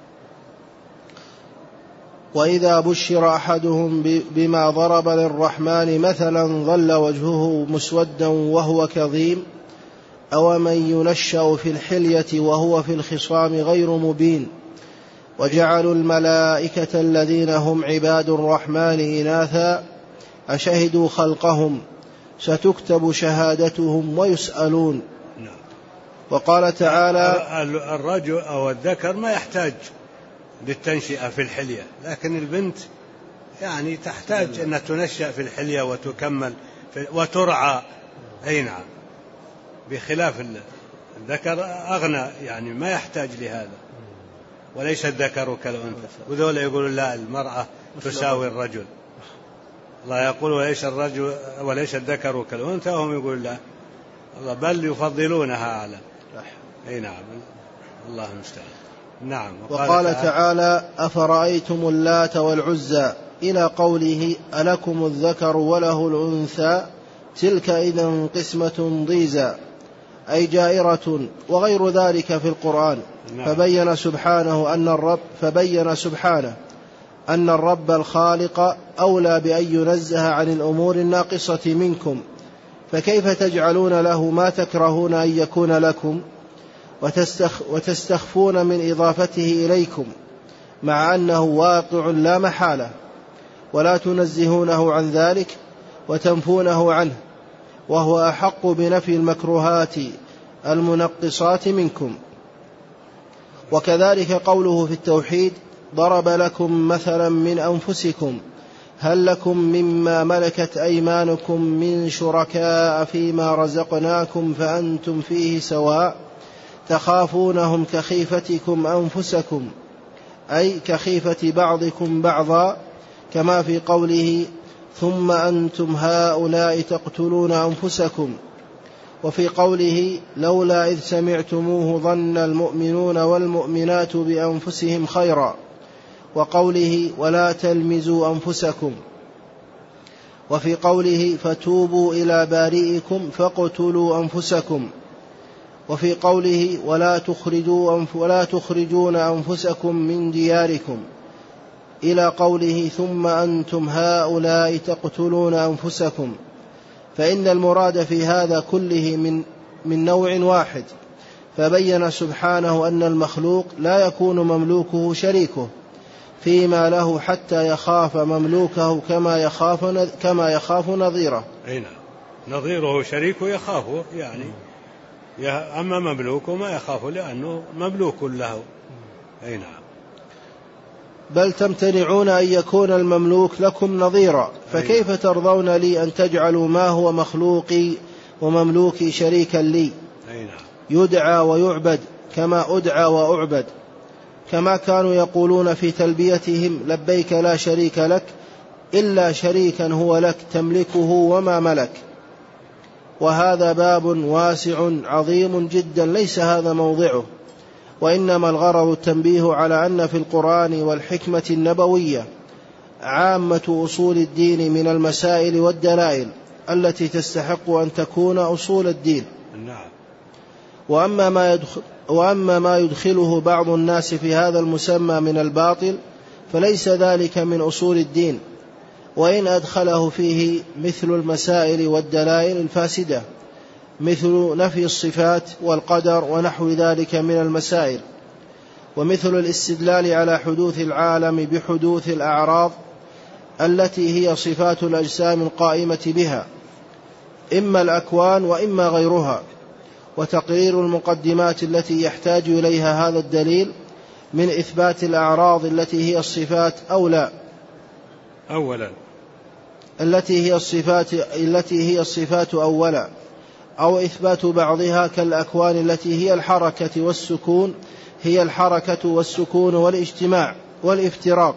وإذا بشر أحدهم بما ضرب للرحمن مثلا ظل وجهه مسودا وهو كظيم أو من ينشأ في الحلية وهو في الخصام غير مبين. وجعلوا الملائكة الذين هم عباد الرحمن إناثا أشهدوا خلقهم ستكتب شهادتهم ويسألون. وقال تعالى: الرجل أو الذكر ما يحتاج للتنشئة في الحلية، لكن البنت يعني تحتاج أن تنشأ في الحلية وتكمل وترعى. أي نعم، بخلاف الذكر أغنى، يعني ما يحتاج لهذا. وليس الذكر كالأنثى، وذولا يقولون لا، المرأة تساوي الرجل. الله يقول وليس الذكر كالأنثى، وهم يقول لا، بل يفضلونها على. أي نعم، الله المستعان. نعم. وقال تعالى: أفرأيتم اللات والعزى إلى قوله: ألكم الذكر وله الأنثى تلك إذن قسمة ضيزى، أي جائرة، وغير ذلك في القرآن. نعم. فبين سبحانه أن الرب الخالق أولى بأن ينزه عن الأمور الناقصة منكم، فكيف تجعلون له ما تكرهون أن يكون لكم وتستخفون من إضافته إليكم، مع أنه واقع لا محالة، ولا تنزهونه عن ذلك وتنفونه عنه، وهو أحق بنفي المكروهات المنقصات منكم. وكذلك قوله في التوحيد: ضرب لكم مثلا من أنفسكم هل لكم مما ملكت أيمانكم من شركاء فيما رزقناكم فأنتم فيه سواء تخافونهم كخيفتكم أنفسكم، أي كخيفة بعضكم بعضا، كما في قوله: ثم أنتم هؤلاء تقتلون أنفسكم، وفي قوله: لولا إذ سمعتموه ظن المؤمنون والمؤمنات بأنفسهم خيرا، وقوله: ولا تلمزوا أنفسكم. وفي قوله فتوبوا إلى بارئكم فاقتلوا أنفسكم، وفي قوله ولا تخرجون أنفسكم من دياركم، إلى قوله ثم أنتم هؤلاء تقتلون أنفسكم، فإن المراد في هذا كله من نوع واحد. فبين سبحانه أن المخلوق لا يكون مملوكه شريكه فيما له حتى يخاف مملوكه كما يخاف نظيره. نظيره شريكه يخافه يعني، أما مملوكه ما يخافه لأنه مملوك له. نعم. بل تمتنعون أن يكون المملوك لكم نظيرا، فكيف ترضون لي أن تجعلوا ما هو مخلوقي ومملوكي شريكا لي يدعى ويعبد كما أدعى وأعبد، كما كانوا يقولون في تلبيتهم لبيك لا شريك لك إلا شريكا هو لك تملكه وما ملك. وهذا باب واسع عظيم جدا ليس هذا موضعه، وإنما الغرض التنبيه على أن في القرآن والحكمة النبوية عامة أصول الدين من المسائل والدلائل التي تستحق أن تكون أصول الدين. وأما ما يدخله بعض الناس في هذا المسمى من الباطل فليس ذلك من أصول الدين، وإن أدخله فيه مثل المسائل والدلائل الفاسدة، مثل نفي الصفات والقدر ونحو ذلك من المسائل، ومثل الاستدلال على حدوث العالم بحدوث الأعراض التي هي صفات الأجسام القائمة بها، إما الأكوان وإما غيرها، وتقرير المقدمات التي يحتاج إليها هذا الدليل من إثبات الأعراض التي هي الصفات أو لا، أولا التي هي الصفات أولا، أو إثبات بعضها كالأكوان التي هي الحركة والسكون والاجتماع والافتراق،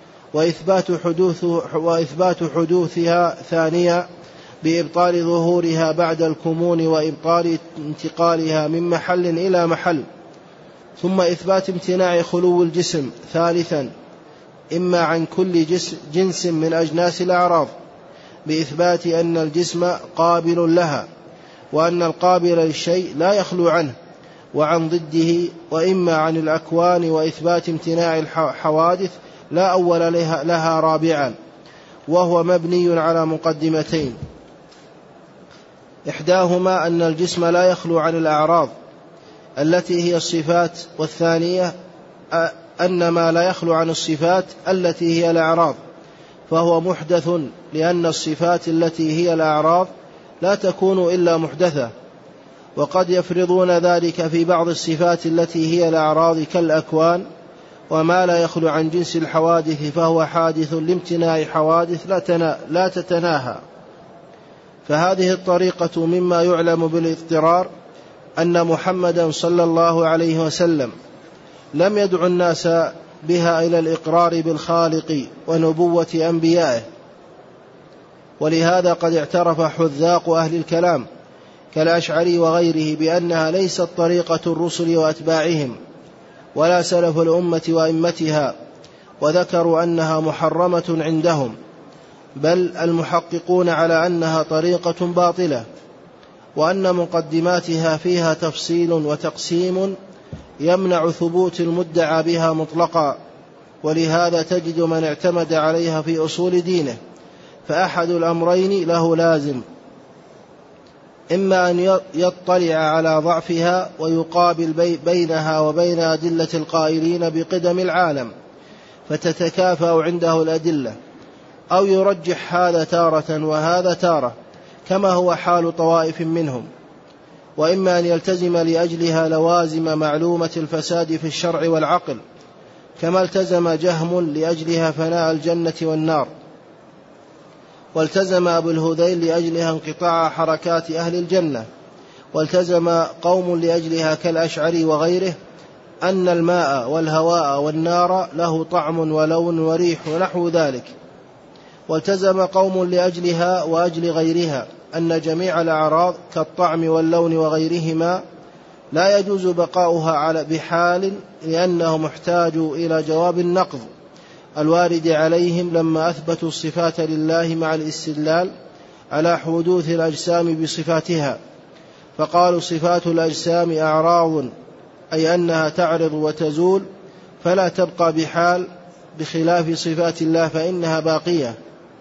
وإثبات حدوثها ثانية بإبطال ظهورها بعد الكمون وإبطال انتقالها من محل إلى محل، ثم إثبات امتناع خلو الجسم ثالثا، إما عن كل جنس من أجناس الأعراض بإثبات أن الجسم قابل لها، وأن القابل للشيء لا يخلو عنه وعن ضده، وإما عن الأكوان وإثبات امتناع الحوادث لا أول لها رابعا، وهو مبني على مقدمتين، إحداهما أن الجسم لا يخلو عن الأعراض التي هي الصفات، والثانية أن ما لا يخلو عن الصفات التي هي الأعراض فهو محدث، لأن الصفات التي هي الأعراض لا تكون إلا محدثة، وقد يفرضون ذلك في بعض الصفات التي هي الأعراض كالأكوان، وما لا يخلو عن جنس الحوادث فهو حادث لامتناع حوادث لا تتناهى. فهذه الطريقة مما يعلم بالاضطرار أن محمدا صلى الله عليه وسلم لم يدع الناس بها إلى الإقرار بالخالق ونبوة أنبيائه، ولهذا قد اعترف حذاق أهل الكلام كالأشعري وغيره بأنها ليست طريقة الرسل وأتباعهم ولا سلف الأمة وأئمتها، وذكروا أنها محرمة عندهم، بل المحققون على أنها طريقة باطلة، وأن مقدماتها فيها تفصيل وتقسيم يمنع ثبوت المدعى بها مطلقا، ولهذا تجد من اعتمد عليها في أصول دينه فأحد الأمرين له لازم، إما أن يطلع على ضعفها ويقابل بينها وبين أدلة القائلين بقدم العالم فتتكافأ عنده الأدلة، أو يرجح هذا تارة وهذا تارة كما هو حال طوائف منهم، وإما أن يلتزم لأجلها لوازم معلومة الفساد في الشرع والعقل كما التزم جهم لأجلها فناء الجنة والنار، والتزم أبو الهذيل لأجلها انقطاع حركات أهل الجنة، والتزم قوم لأجلها كالأشعري وغيره أن الماء والهواء والنار له طعم ولون وريح ونحو ذلك، والتزم قوم لأجلها وأجل غيرها أن جميع الأعراض كالطعم واللون وغيرهما لا يجوز بقاؤها بحال لأنه محتاج إلى جواب النقض، الوارد عليهم لما أثبتوا الصفات لله مع الاستدلال على حدوث الأجسام بصفاتها، فقالوا صفات الأجسام أعراض، أي أنها تعرض وتزول فلا تبقى بحال، بخلاف صفات الله فإنها باقية.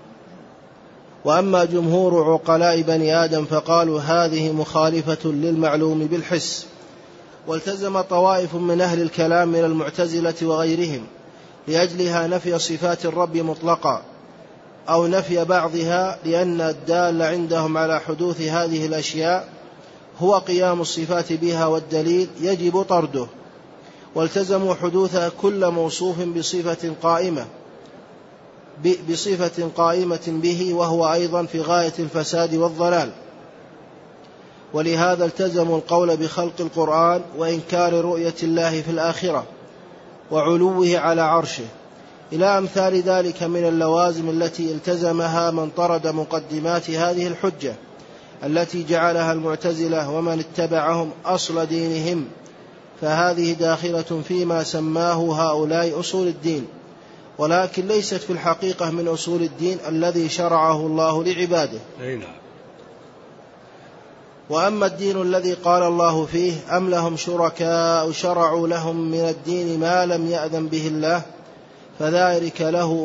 وأما جمهور عقلاء بني آدم فقالوا هذه مخالفة للمعلوم بالحس. والتزم طوائف من أهل الكلام من المعتزلة وغيرهم لأجلها نفي صفات الرب مطلقا، أو نفي بعضها، لأن الدال عندهم على حدوث هذه الأشياء هو قيام الصفات بها، والدليل يجب طرده. والتزموا حدوث كل موصوف بصفة قائمة به، وهو أيضا في غاية الفساد والضلال. ولهذا التزموا القول بخلق القرآن وإنكار رؤية الله في الآخرة وعلوه على عرشه، إلى أمثال ذلك من اللوازم التي التزمها من طرد مقدمات هذه الحجة التي جعلها المعتزلة ومن اتبعهم أصل دينهم، فهذه داخلة فيما سماه هؤلاء أصول الدين، ولكن ليست في الحقيقة من أصول الدين الذي شرعه الله لعباده. وأما الدين الذي قال الله فيه أم لهم شركاء شرعوا لهم من الدين ما لم يأذن به الله فذاك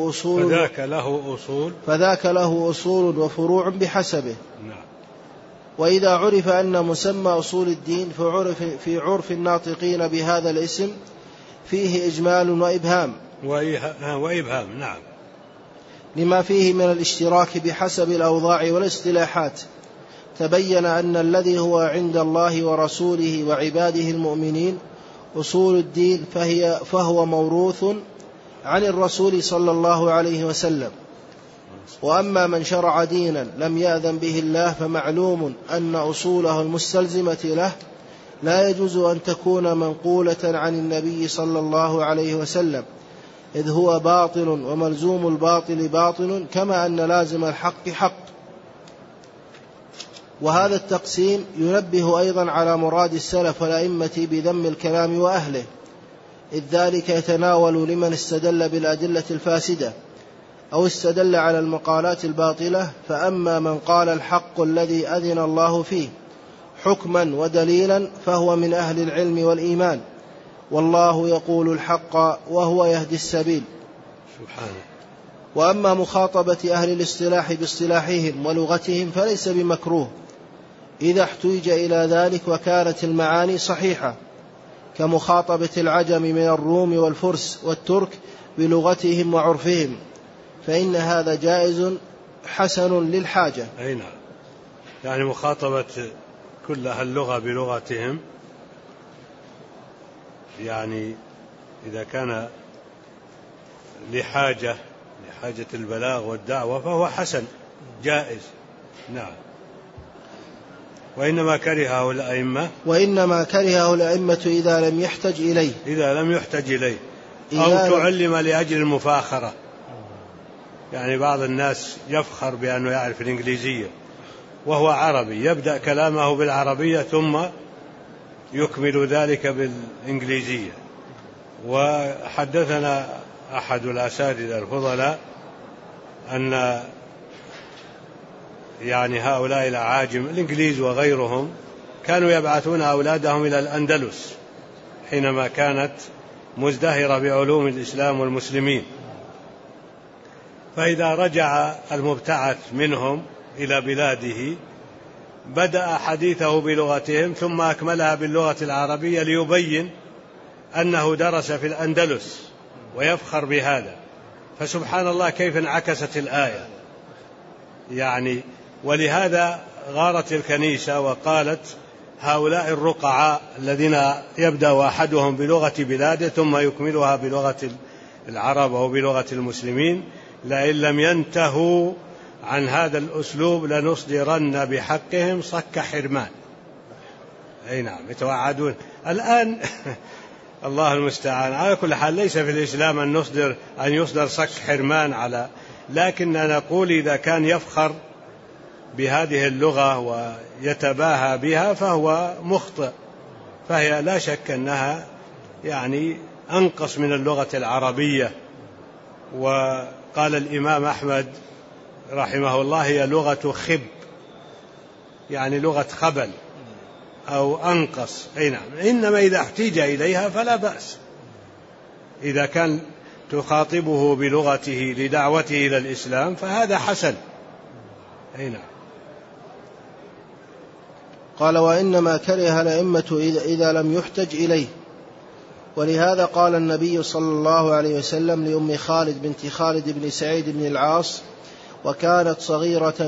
له أصول وفروع بحسبه. وإذا عرف أن مسمى أصول الدين في عرف الناطقين بهذا الاسم فيه إجمال وإبهام نعم، لما فيه من الاشتراك بحسب الأوضاع والاصطلاحات، تبين أن الذي هو عند الله ورسوله وعباده المؤمنين أصول الدين فهو موروث عن الرسول صلى الله عليه وسلم. وأما من شرع دينا لم يأذن به الله فمعلوم أن أصوله المستلزمة له لا يجوز أن تكون منقولة عن النبي صلى الله عليه وسلم، إذ هو باطل وملزوم الباطل باطل، كما أن لازم الحق حق. وهذا التقسيم ينبه أيضا على مراد السلف والأئمة بذم الكلام وأهله، إذ ذلك يتناول لمن استدل بالأدلة الفاسدة أو استدل على المقالات الباطلة. فأما من قال الحق الذي أذن الله فيه حكما ودليلا فهو من أهل العلم والإيمان، والله يقول الحق وهو يهدي السبيل سبحانه. وأما مخاطبة أهل الاصطلاح باصطلاحهم ولغتهم فليس بمكروه إذا احتوج إلى ذلك وكانت المعاني صحيحة، كمخاطبة العجم من الروم والفرس والترك بلغتهم وعرفهم، فإن هذا جائز حسن للحاجة. أي نعم، يعني مخاطبة كل أهل اللغة بلغتهم، يعني إذا كان لحاجة البلاغ والدعوة فهو حسن جائز. نعم. وإنما كرهه الأئمة إذا لم يحتج إليه أو تعلم لأجل المفاخرة. يعني بعض الناس يفخر بأنه يعرف الإنجليزية وهو عربي، يبدأ كلامه بالعربية ثم يكمل ذلك بالإنجليزية. وحدثنا أحد الأساتذة الفضلاء أن يعني هؤلاء الأعاجم الإنجليز وغيرهم كانوا يبعثون أولادهم إلى الأندلس حينما كانت مزدهرة بعلوم الإسلام والمسلمين، فإذا رجع المبتعث منهم إلى بلاده بدأ حديثه بلغتهم ثم أكملها باللغة العربية ليبين أنه درس في الأندلس ويفخر بهذا. فسبحان الله كيف انعكست الآية يعني. ولهذا غارت الكنيسة وقالت هؤلاء الرقعاء الذين يبدأ أحدهم بلغة بلاده ثم يكملها بلغة العرب أو بلغة المسلمين لئن لم ينتهوا عن هذا الأسلوب لنصدرن بحقهم صك حرمان. أي نعم، يتوعدون الآن الله المستعان. على كل حال ليس في الإسلام أن يصدر صك حرمان على، لكن نقول إذا كان يفخر بهذه اللغة ويتباهى بها فهو مخطئ، فهي لا شك أنها يعني أنقص من اللغة العربية وقال الإمام أحمد رحمه الله هي لغة خب، يعني لغة خبل أو أنقص. أي نعم. إنما إذا احتيج إليها فلا بأس، إذا كان تخاطبه بلغته لدعوته إلى الإسلام فهذا حسن. أي نعم. قال: وإنما كره الأئمة إذا لم يحتج إليه. ولهذا قال النبي صلى الله عليه وسلم لأم خالد بنت خالد بن سعيد بن العاص، وكانت صغيرة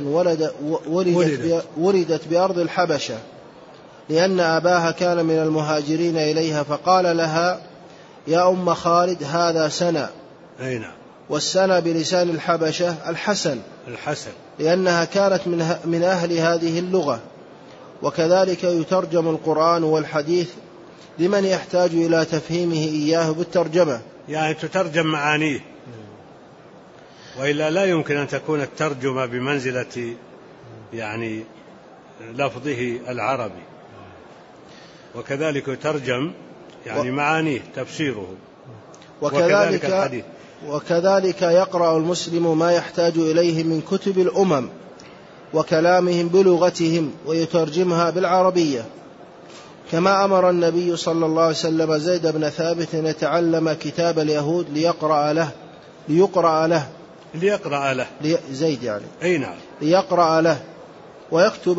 ولدت بأرض الحبشة، لأن أباها كان من المهاجرين إليها، فقال لها: يا أم خالد هذا سنة. أي نعم. والسنة بلسان الحبشة الحسن، لأنها كانت من أهل هذه اللغة. وكذلك يترجم القرآن والحديث لمن يحتاج إلى تفهيمه إياه بالترجمة، يعني تترجم معانيه، وإلا لا يمكن أن تكون الترجمة بمنزلة يعني لفظه العربي. وكذلك يترجم يعني معانيه تفسيره. وكذلك الحديث. وكذلك يقرأ المسلم ما يحتاج إليه من كتب الأمم وكلامهم بلغتهم ويترجمها بالعربية، كما أمر النبي صلى الله عليه وسلم زيد بن ثابت أن يتعلم كتاب اليهود ليقرأ له زيد يعني. أي نعم. ليقرأ له ويكتب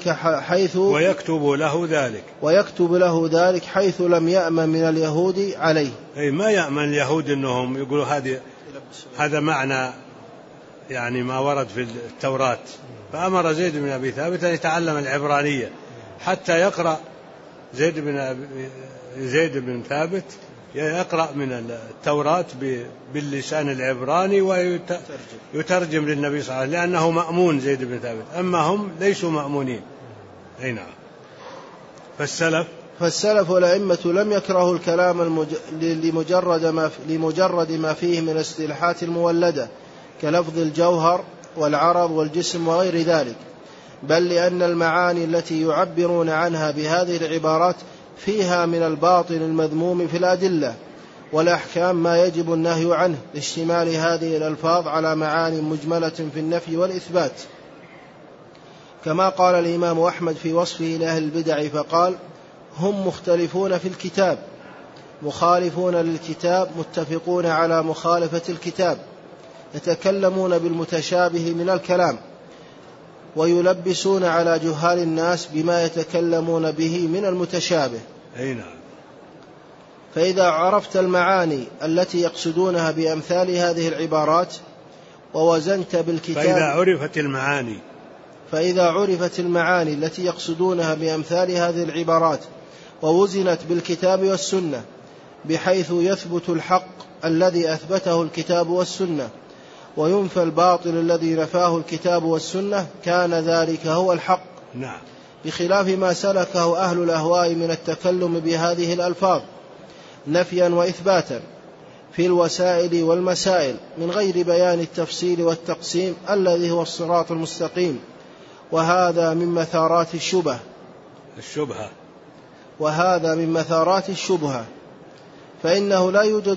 له ذلك حيث لم يأمن من اليهود عليه. أي ما يأمن اليهود أنهم يقولوا هذا معنى يعني ما ورد في التوراة. فأمر زيد بن أبي ثابت أن يتعلم العبرانية حتى يقرأ زيد بن ثابت يقرأ من التوراة باللسان العبراني ويترجم للنبي صلى الله عليه وسلم، لأنه مأمون زيد بن ثابت، أما هم ليسوا مأمونين. أي نعم. فالسلف والأئمة لم يكرهوا الكلام لمجرد ما فيه من الاصطلاحات المولدة كلفظ الجوهر والعرض والجسم وغير ذلك، بل لأن المعاني التي يعبرون عنها بهذه العبارات فيها من الباطل المذموم في الأدلة والأحكام ما يجب النهي عنه، لاشتمال هذه الألفاظ على معاني مجملة في النفي والإثبات. كما قال الإمام أحمد في وصفه لأهل البدع فقال: هم مختلفون في الكتاب، مخالفون للكتاب، متفقون على مخالفة الكتاب، يتكلمون بالمتشابه من الكلام، ويلبسون على جهال الناس بما يتكلمون به من المتشابه. أي نعم. فإذا عرفت المعاني التي يقصدونها بأمثال هذه العبارات ووزنت بالكتاب، فإذا عرفت المعاني التي يقصدونها بأمثال هذه العبارات ووزنت بالكتاب والسنة بحيث يثبت الحق الذي أثبته الكتاب والسنة وينفى الباطل الذي نفاه الكتاب والسنة، كان ذلك هو الحق. نعم. بخلاف ما سلكه أهل الأهواء من التكلم بهذه الألفاظ نفيا وإثباتا في الوسائل والمسائل من غير بيان التفصيل والتقسيم الذي هو الصراط المستقيم، وهذا من مثارات الشبهة. فإنه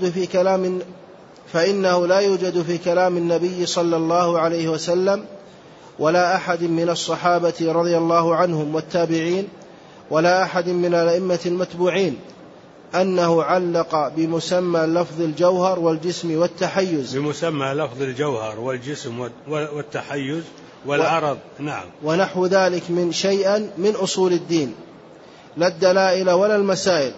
لا يوجد في كلام النبي صلى الله عليه وسلم ولا أحد من الصحابة رضي الله عنهم والتابعين ولا أحد من الأئمة المتبوعين أنه علق بمسمى لفظ الجوهر والجسم والعرض نعم ونحو ذلك من شيئا من أصول الدين، لا الدلائل ولا المسائل،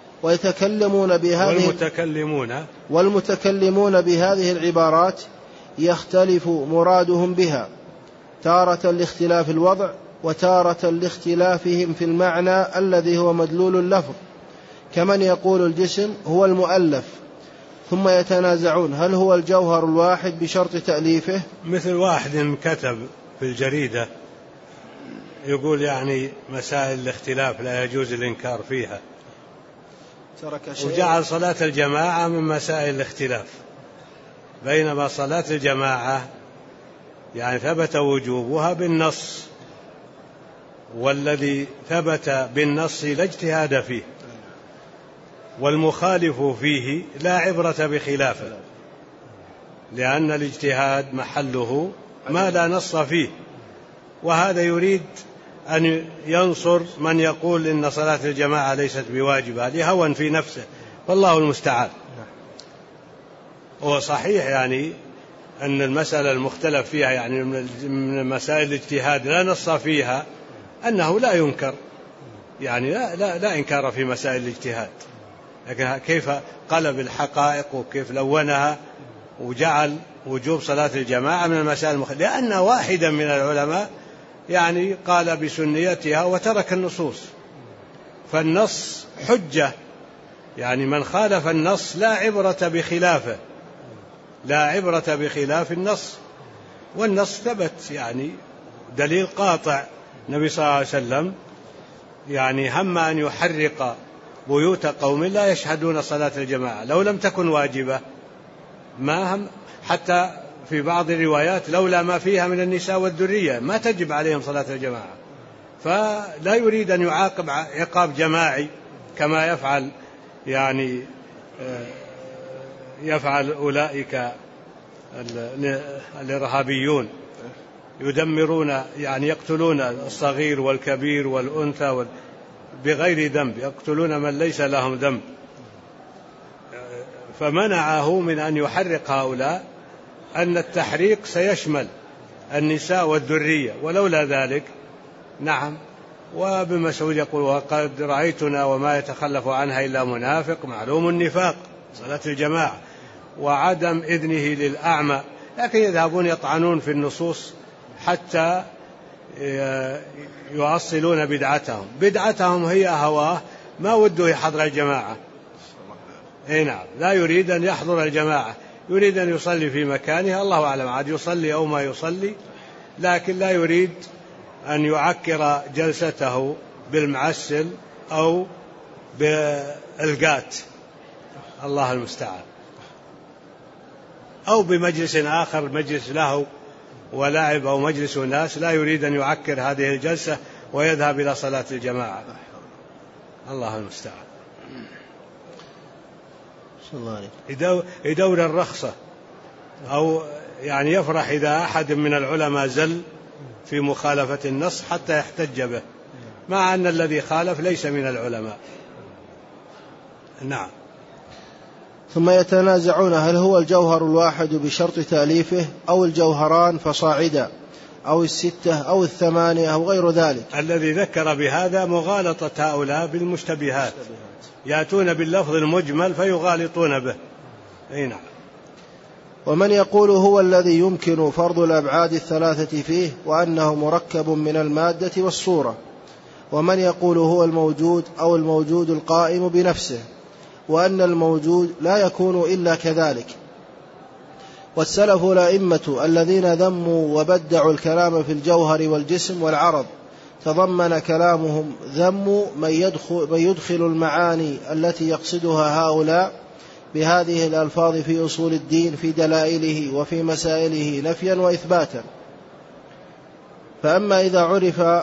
والمتكلمون بهذه العبارات يختلف مرادهم بها تارة لاختلاف الوضع وتارة لاختلافهم في المعنى الذي هو مدلول اللفظ، كمن يقول الجسم هو المؤلف ثم يتنازعون هل هو الجوهر الواحد بشرط تأليفه. مثل واحد كتب في الجريدة يقول يعني مسائل الاختلاف لا يجوز الإنكار فيها، وجعل صلاة الجماعة من مسائل الاختلاف، بينما صلاة الجماعة يعني ثبت وجوبها بالنص، والذي ثبت بالنص لا اجتهاد فيه، والمخالف فيه لا عبرة بخلافه. لأن الاجتهاد محله ما لا نص فيه، وهذا يريد أن ينصر من يقول إن صلاة الجماعة ليست بواجبة لهوى في نفسه، والله المستعان. هو صحيح يعني أن المسألة المختلف فيها يعني من مسائل الاجتهاد لا نص فيها أنه لا ينكر، يعني لا إنكار في مسائل الاجتهاد، لكن كيف قلب الحقائق وكيف لونها وجعل وجوب صلاة الجماعة من المسائل المختلفة، لأن واحدا من العلماء يعني قال بسنيتها وترك النصوص، فالنص حجة، يعني من خالف النص لا عبرة بخلافه، لا عبرة بخلاف النص، والنص ثبت يعني دليل قاطع. النبي صلى الله عليه وسلم يعني هم أن يحرق بيوت قوم لا يشهدون صلاة الجماعة لو لم تكن واجبة، ما هم، حتى في بعض الروايات لولا ما فيها من النساء والذرية ما تجب عليهم صلاة الجماعة، فلا يريد أن يعاقب عقاب جماعي كما يفعل أولئك الإرهابيون، يدمرون يعني يقتلون الصغير والكبير والأنثى بغير ذنب، يقتلون من ليس لهم ذنب، فمنعه من أن يحرق هؤلاء أن التحريق سيشمل النساء والذرية، ولولا ذلك نعم. وابن مسعود يقول وقد رأيتنا وما يتخلف عنها إلا منافق، معلوم النفاق صلاة الجماعة، وعدم إذنه للأعمى، لكن يذهبون يطعنون في النصوص حتى يؤصلون بدعتهم هي هواه، ما وده يحضر الجماعة، نعم، لا يريد أن يحضر الجماعة، يريد أن يصلي في مكانه، الله أعلم عاد يصلي أو ما يصلي، لكن لا يريد أن يعكر جلسته بالمعسل أو بالقات، الله المستعان، أو بمجلس آخر، مجلس له ولعب أو مجلس الناس، لا يريد أن يعكر هذه الجلسة ويذهب إلى صلاة الجماعة، الله المستعان. يدور الرخصة أو يعني يفرح إذا أحد من العلماء زل في مخالفة النص حتى يحتج به، مع أن الذي خالف ليس من العلماء. نعم. ثم يتنازعون هل هو الجوهر الواحد بشرط تأليفه أو الجوهران فصاعدا أو الستة أو الثمانية أو غير ذلك. الذي ذكر بهذا مغالطة هؤلاء بالمشتبهات، يأتون باللفظ المجمل فيغالطون به. نعم. ومن يقول هو الذي يمكن فرض الأبعاد الثلاثة فيه وأنه مركب من المادة والصورة، ومن يقول هو الموجود أو الموجود القائم بنفسه، وأن الموجود لا يكون إلا كذلك. والسلف الأئمة الذين ذموا وبدعوا الكلام في الجوهر والجسم والعرض تضمن كلامهم ذم من يدخل المعاني التي يقصدها هؤلاء بهذه الألفاظ في أصول الدين في دلائله وفي مسائله نفيا وإثباتا. فأما إذا عرف.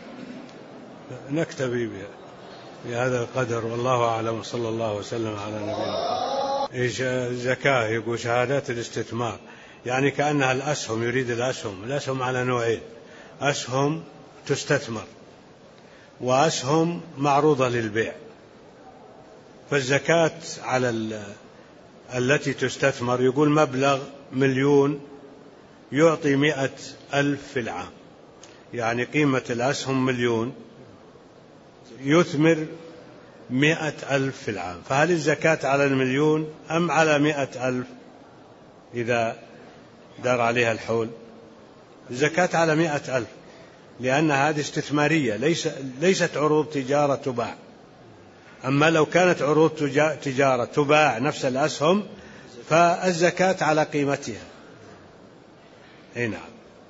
نكتفي بهذا القدر، والله أعلم، صلى الله وسلم على نبينا. الزكاة يقول شهادات الاستثمار، يعني كأنها الأسهم، يريد الأسهم على نوعين، أسهم تستثمر وأسهم معروضة للبيع. فالزكاة على التي تستثمر يقول مبلغ 1,000,000 يعطي 100,000 في العام، يعني قيمة الأسهم 1,000,000 يثمر 100,000 في العام، فهل الزكاة على 1,000,000 أم على 100,000 إذا دار عليها الحول؟ الزكاة على 100,000، لأن هذه استثمارية ليست عروض تجارة تباع. أما لو كانت عروض تجارة تباع نفس الأسهم فالزكاة على قيمتها. نعم.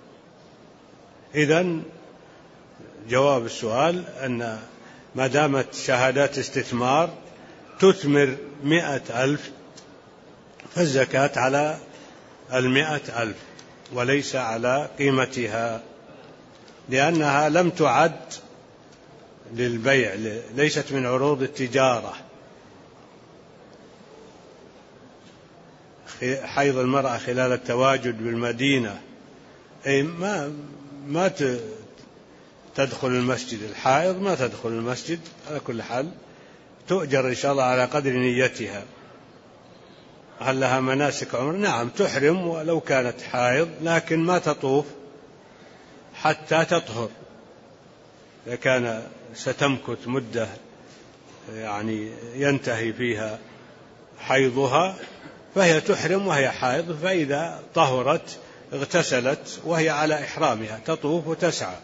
إذن جواب السؤال أن ما دامت شهادات استثمار تثمر 100,000 فالزكاة على 100,000 وليس على قيمتها، لأنها لم تعد للبيع، ليست من عروض التجارة. حيض المرأة خلال التواجد بالمدينة، أي ما تدخل المسجد، الحائض ما تدخل المسجد على كل حال، تؤجر إن شاء الله على قدر نيتها. هل لها مناسك عمر؟ نعم تحرم ولو كانت حائض، لكن ما تطوف حتى تطهر. إذا كان ستمكث مدة يعني ينتهي فيها حيضها فهي تحرم وهي حائض، فإذا طهرت اغتسلت وهي على إحرامها تطوف وتسعى.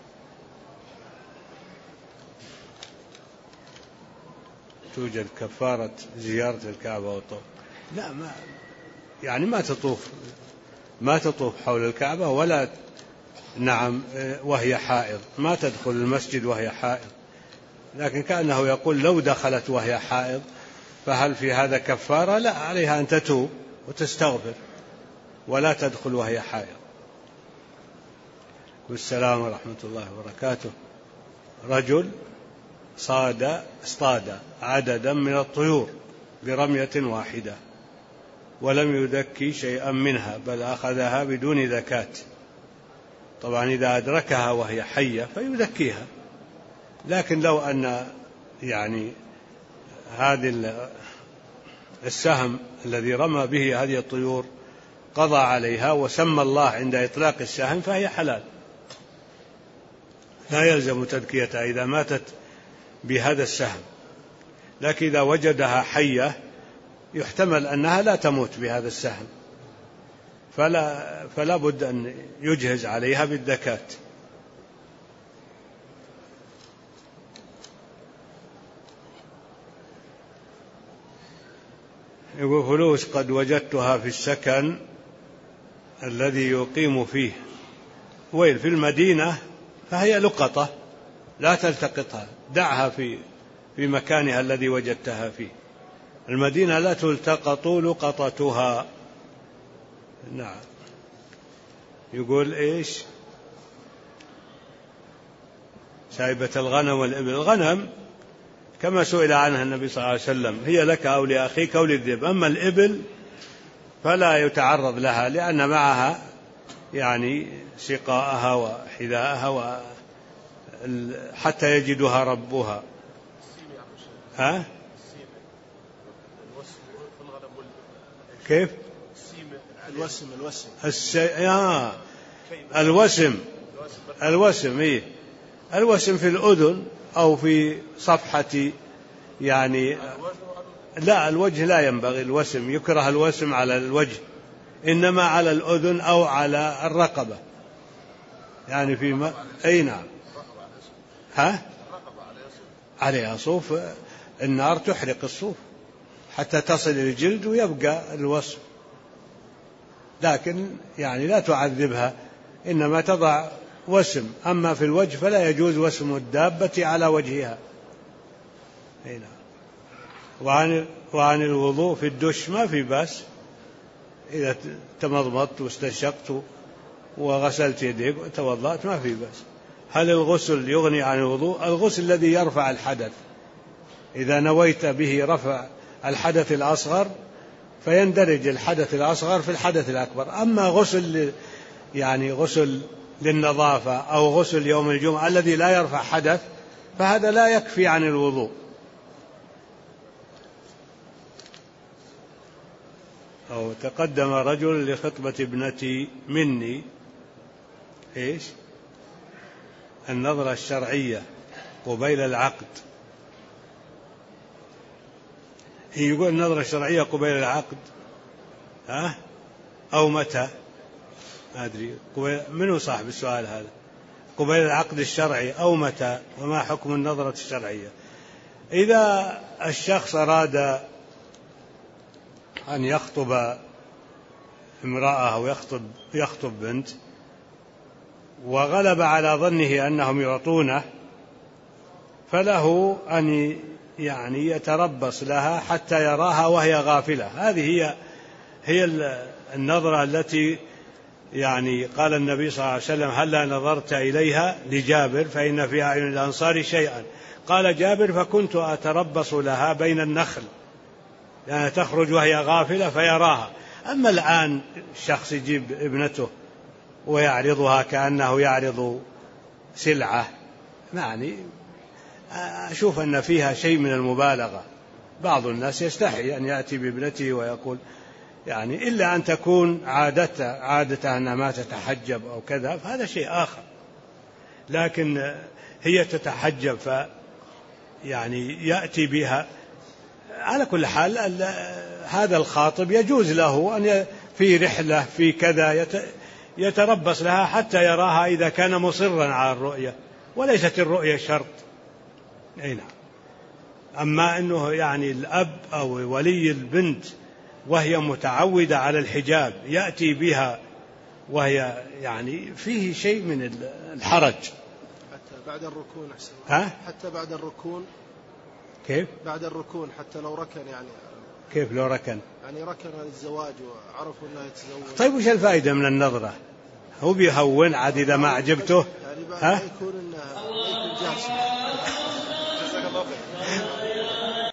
توجد كفارة زيارة الكعبة والطواف؟ لا، يعني ما تطوف حول الكعبة ولا نعم وهي حائض، ما تدخل المسجد وهي حائض. لكن كأنه يقول لو دخلت وهي حائض فهل في هذا كفارة؟ لا، عليها أن تتوب وتستغفر ولا تدخل وهي حائض. والسلام ورحمة الله وبركاته. رجل اصطاد عددا من الطيور برمية واحدة ولم يذكي شيئا منها، بل أخذها بدون زكاة. طبعا إذا أدركها وهي حية فيذكيها، لكن لو أن يعني هذا السهم الذي رمى به هذه الطيور قضى عليها وسمى الله عند إطلاق السهم فهي حلال، لا يلزم تذكيتها إذا ماتت بهذا السهم. لكن إذا وجدها حية يحتمل أنها لا تموت بهذا السهم، فلا بد أن يجهز عليها بالزكاة. يقول فلوس قد وجدتها في السكن الذي يقيم فيه، وين في المدينة، فهي لقطة لا تلتقطها، دعها في مكانها الذي وجدتها فيه. المدينة لا تلتقط لقطتها. نعم. يقول إيش؟ شايبة الغنم والإبل. الغنم كما سئل عنها النبي صلى الله عليه وسلم هي لك أو لأخيك أو للذئب، أما الإبل فلا يتعرض لها لأن معها يعني سقاءها وحذاءها حتى يجدها ربها. ها؟ كيف؟ الوسم إيه؟ الوسم في الأذن أو في صفحة يعني. لا، الوجه لا ينبغي الوسم، يكره الوسم على الوجه، إنما على الأذن أو على الرقبة يعني فيما. أي نعم. ها؟ عليها صوف، النار تحرق الصوف حتى تصل الجلد ويبقى الوسم، لكن يعني لا تعذبها، إنما تضع وسم. أما في الوجه فلا يجوز وسم الدابة على وجهها. هنا. وعن الوضوء في الدش ما في بأس، إذا تمضمضت واستنشقت وغسلت يديك وتوضأت ما في بأس. هل الغسل يغني عن الوضوء؟ الغسل الذي يرفع الحدث، إذا نويت به رفع الحدث الأصغر فيندرج الحدث الأصغر في الحدث الأكبر. أما غسل يعني غسل للنظافة أو غسل يوم الجمعة الذي لا يرفع حدث فهذا لا يكفي عن الوضوء. أو تقدم رجل لخطبة ابنتي مني إيش؟ النظرة الشرعية قبيل العقد. يقول النظرة الشرعية قبيل العقد أو متى؟ ما أدري منو صاحب السؤال هذا. قبيل العقد الشرعي أو متى؟ وما حكم النظرة الشرعية؟ إذا الشخص أراد أن يخطب امرأة أو يخطب بنت وغلب على ظنه أنهم يعطونه، فله أن يعني يتربص لها حتى يراها وهي غافلة. هذه هي النظرة التي يعني قال النبي صلى الله عليه وسلم هلا نظرت إليها لجابر فإن في أعين الأنصار شيئا. قال جابر فكنت أتربص لها بين النخل، يعني تخرج وهي غافلة فيراها. أما الآن الشخص يجيب ابنته ويعرضها كأنه يعرض سلعة، يعني أشوف أن فيها شيء من المبالغة. بعض الناس يستحي أن يأتي بابنته ويقول يعني إلا أن تكون عادة أنها ما تتحجب أو كذا فهذا شيء آخر، لكن هي تتحجب يعني يأتي بها. على كل حال هذا الخاطب يجوز له أن في رحلة في كذا يتربص لها حتى يراها إذا كان مصرا على الرؤية، وليست الرؤية شرط. نعم. أما أنه يعني الأب أو ولي البنت وهي متعودة على الحجاب يأتي بها وهي يعني فيه شيء من الحرج. حتى بعد الركون أحسن. حتى بعد الركون. كيف؟ بعد الركون حتى لو ركن يعني. كيف لو ركن؟ يعني ركن للزواج وعرفوا أنه يتزوج. طيب وش الفائدة من النظرة؟ هو بيهون عاد إذا ما عجبته. يعني يكون إنه يكون جاسم.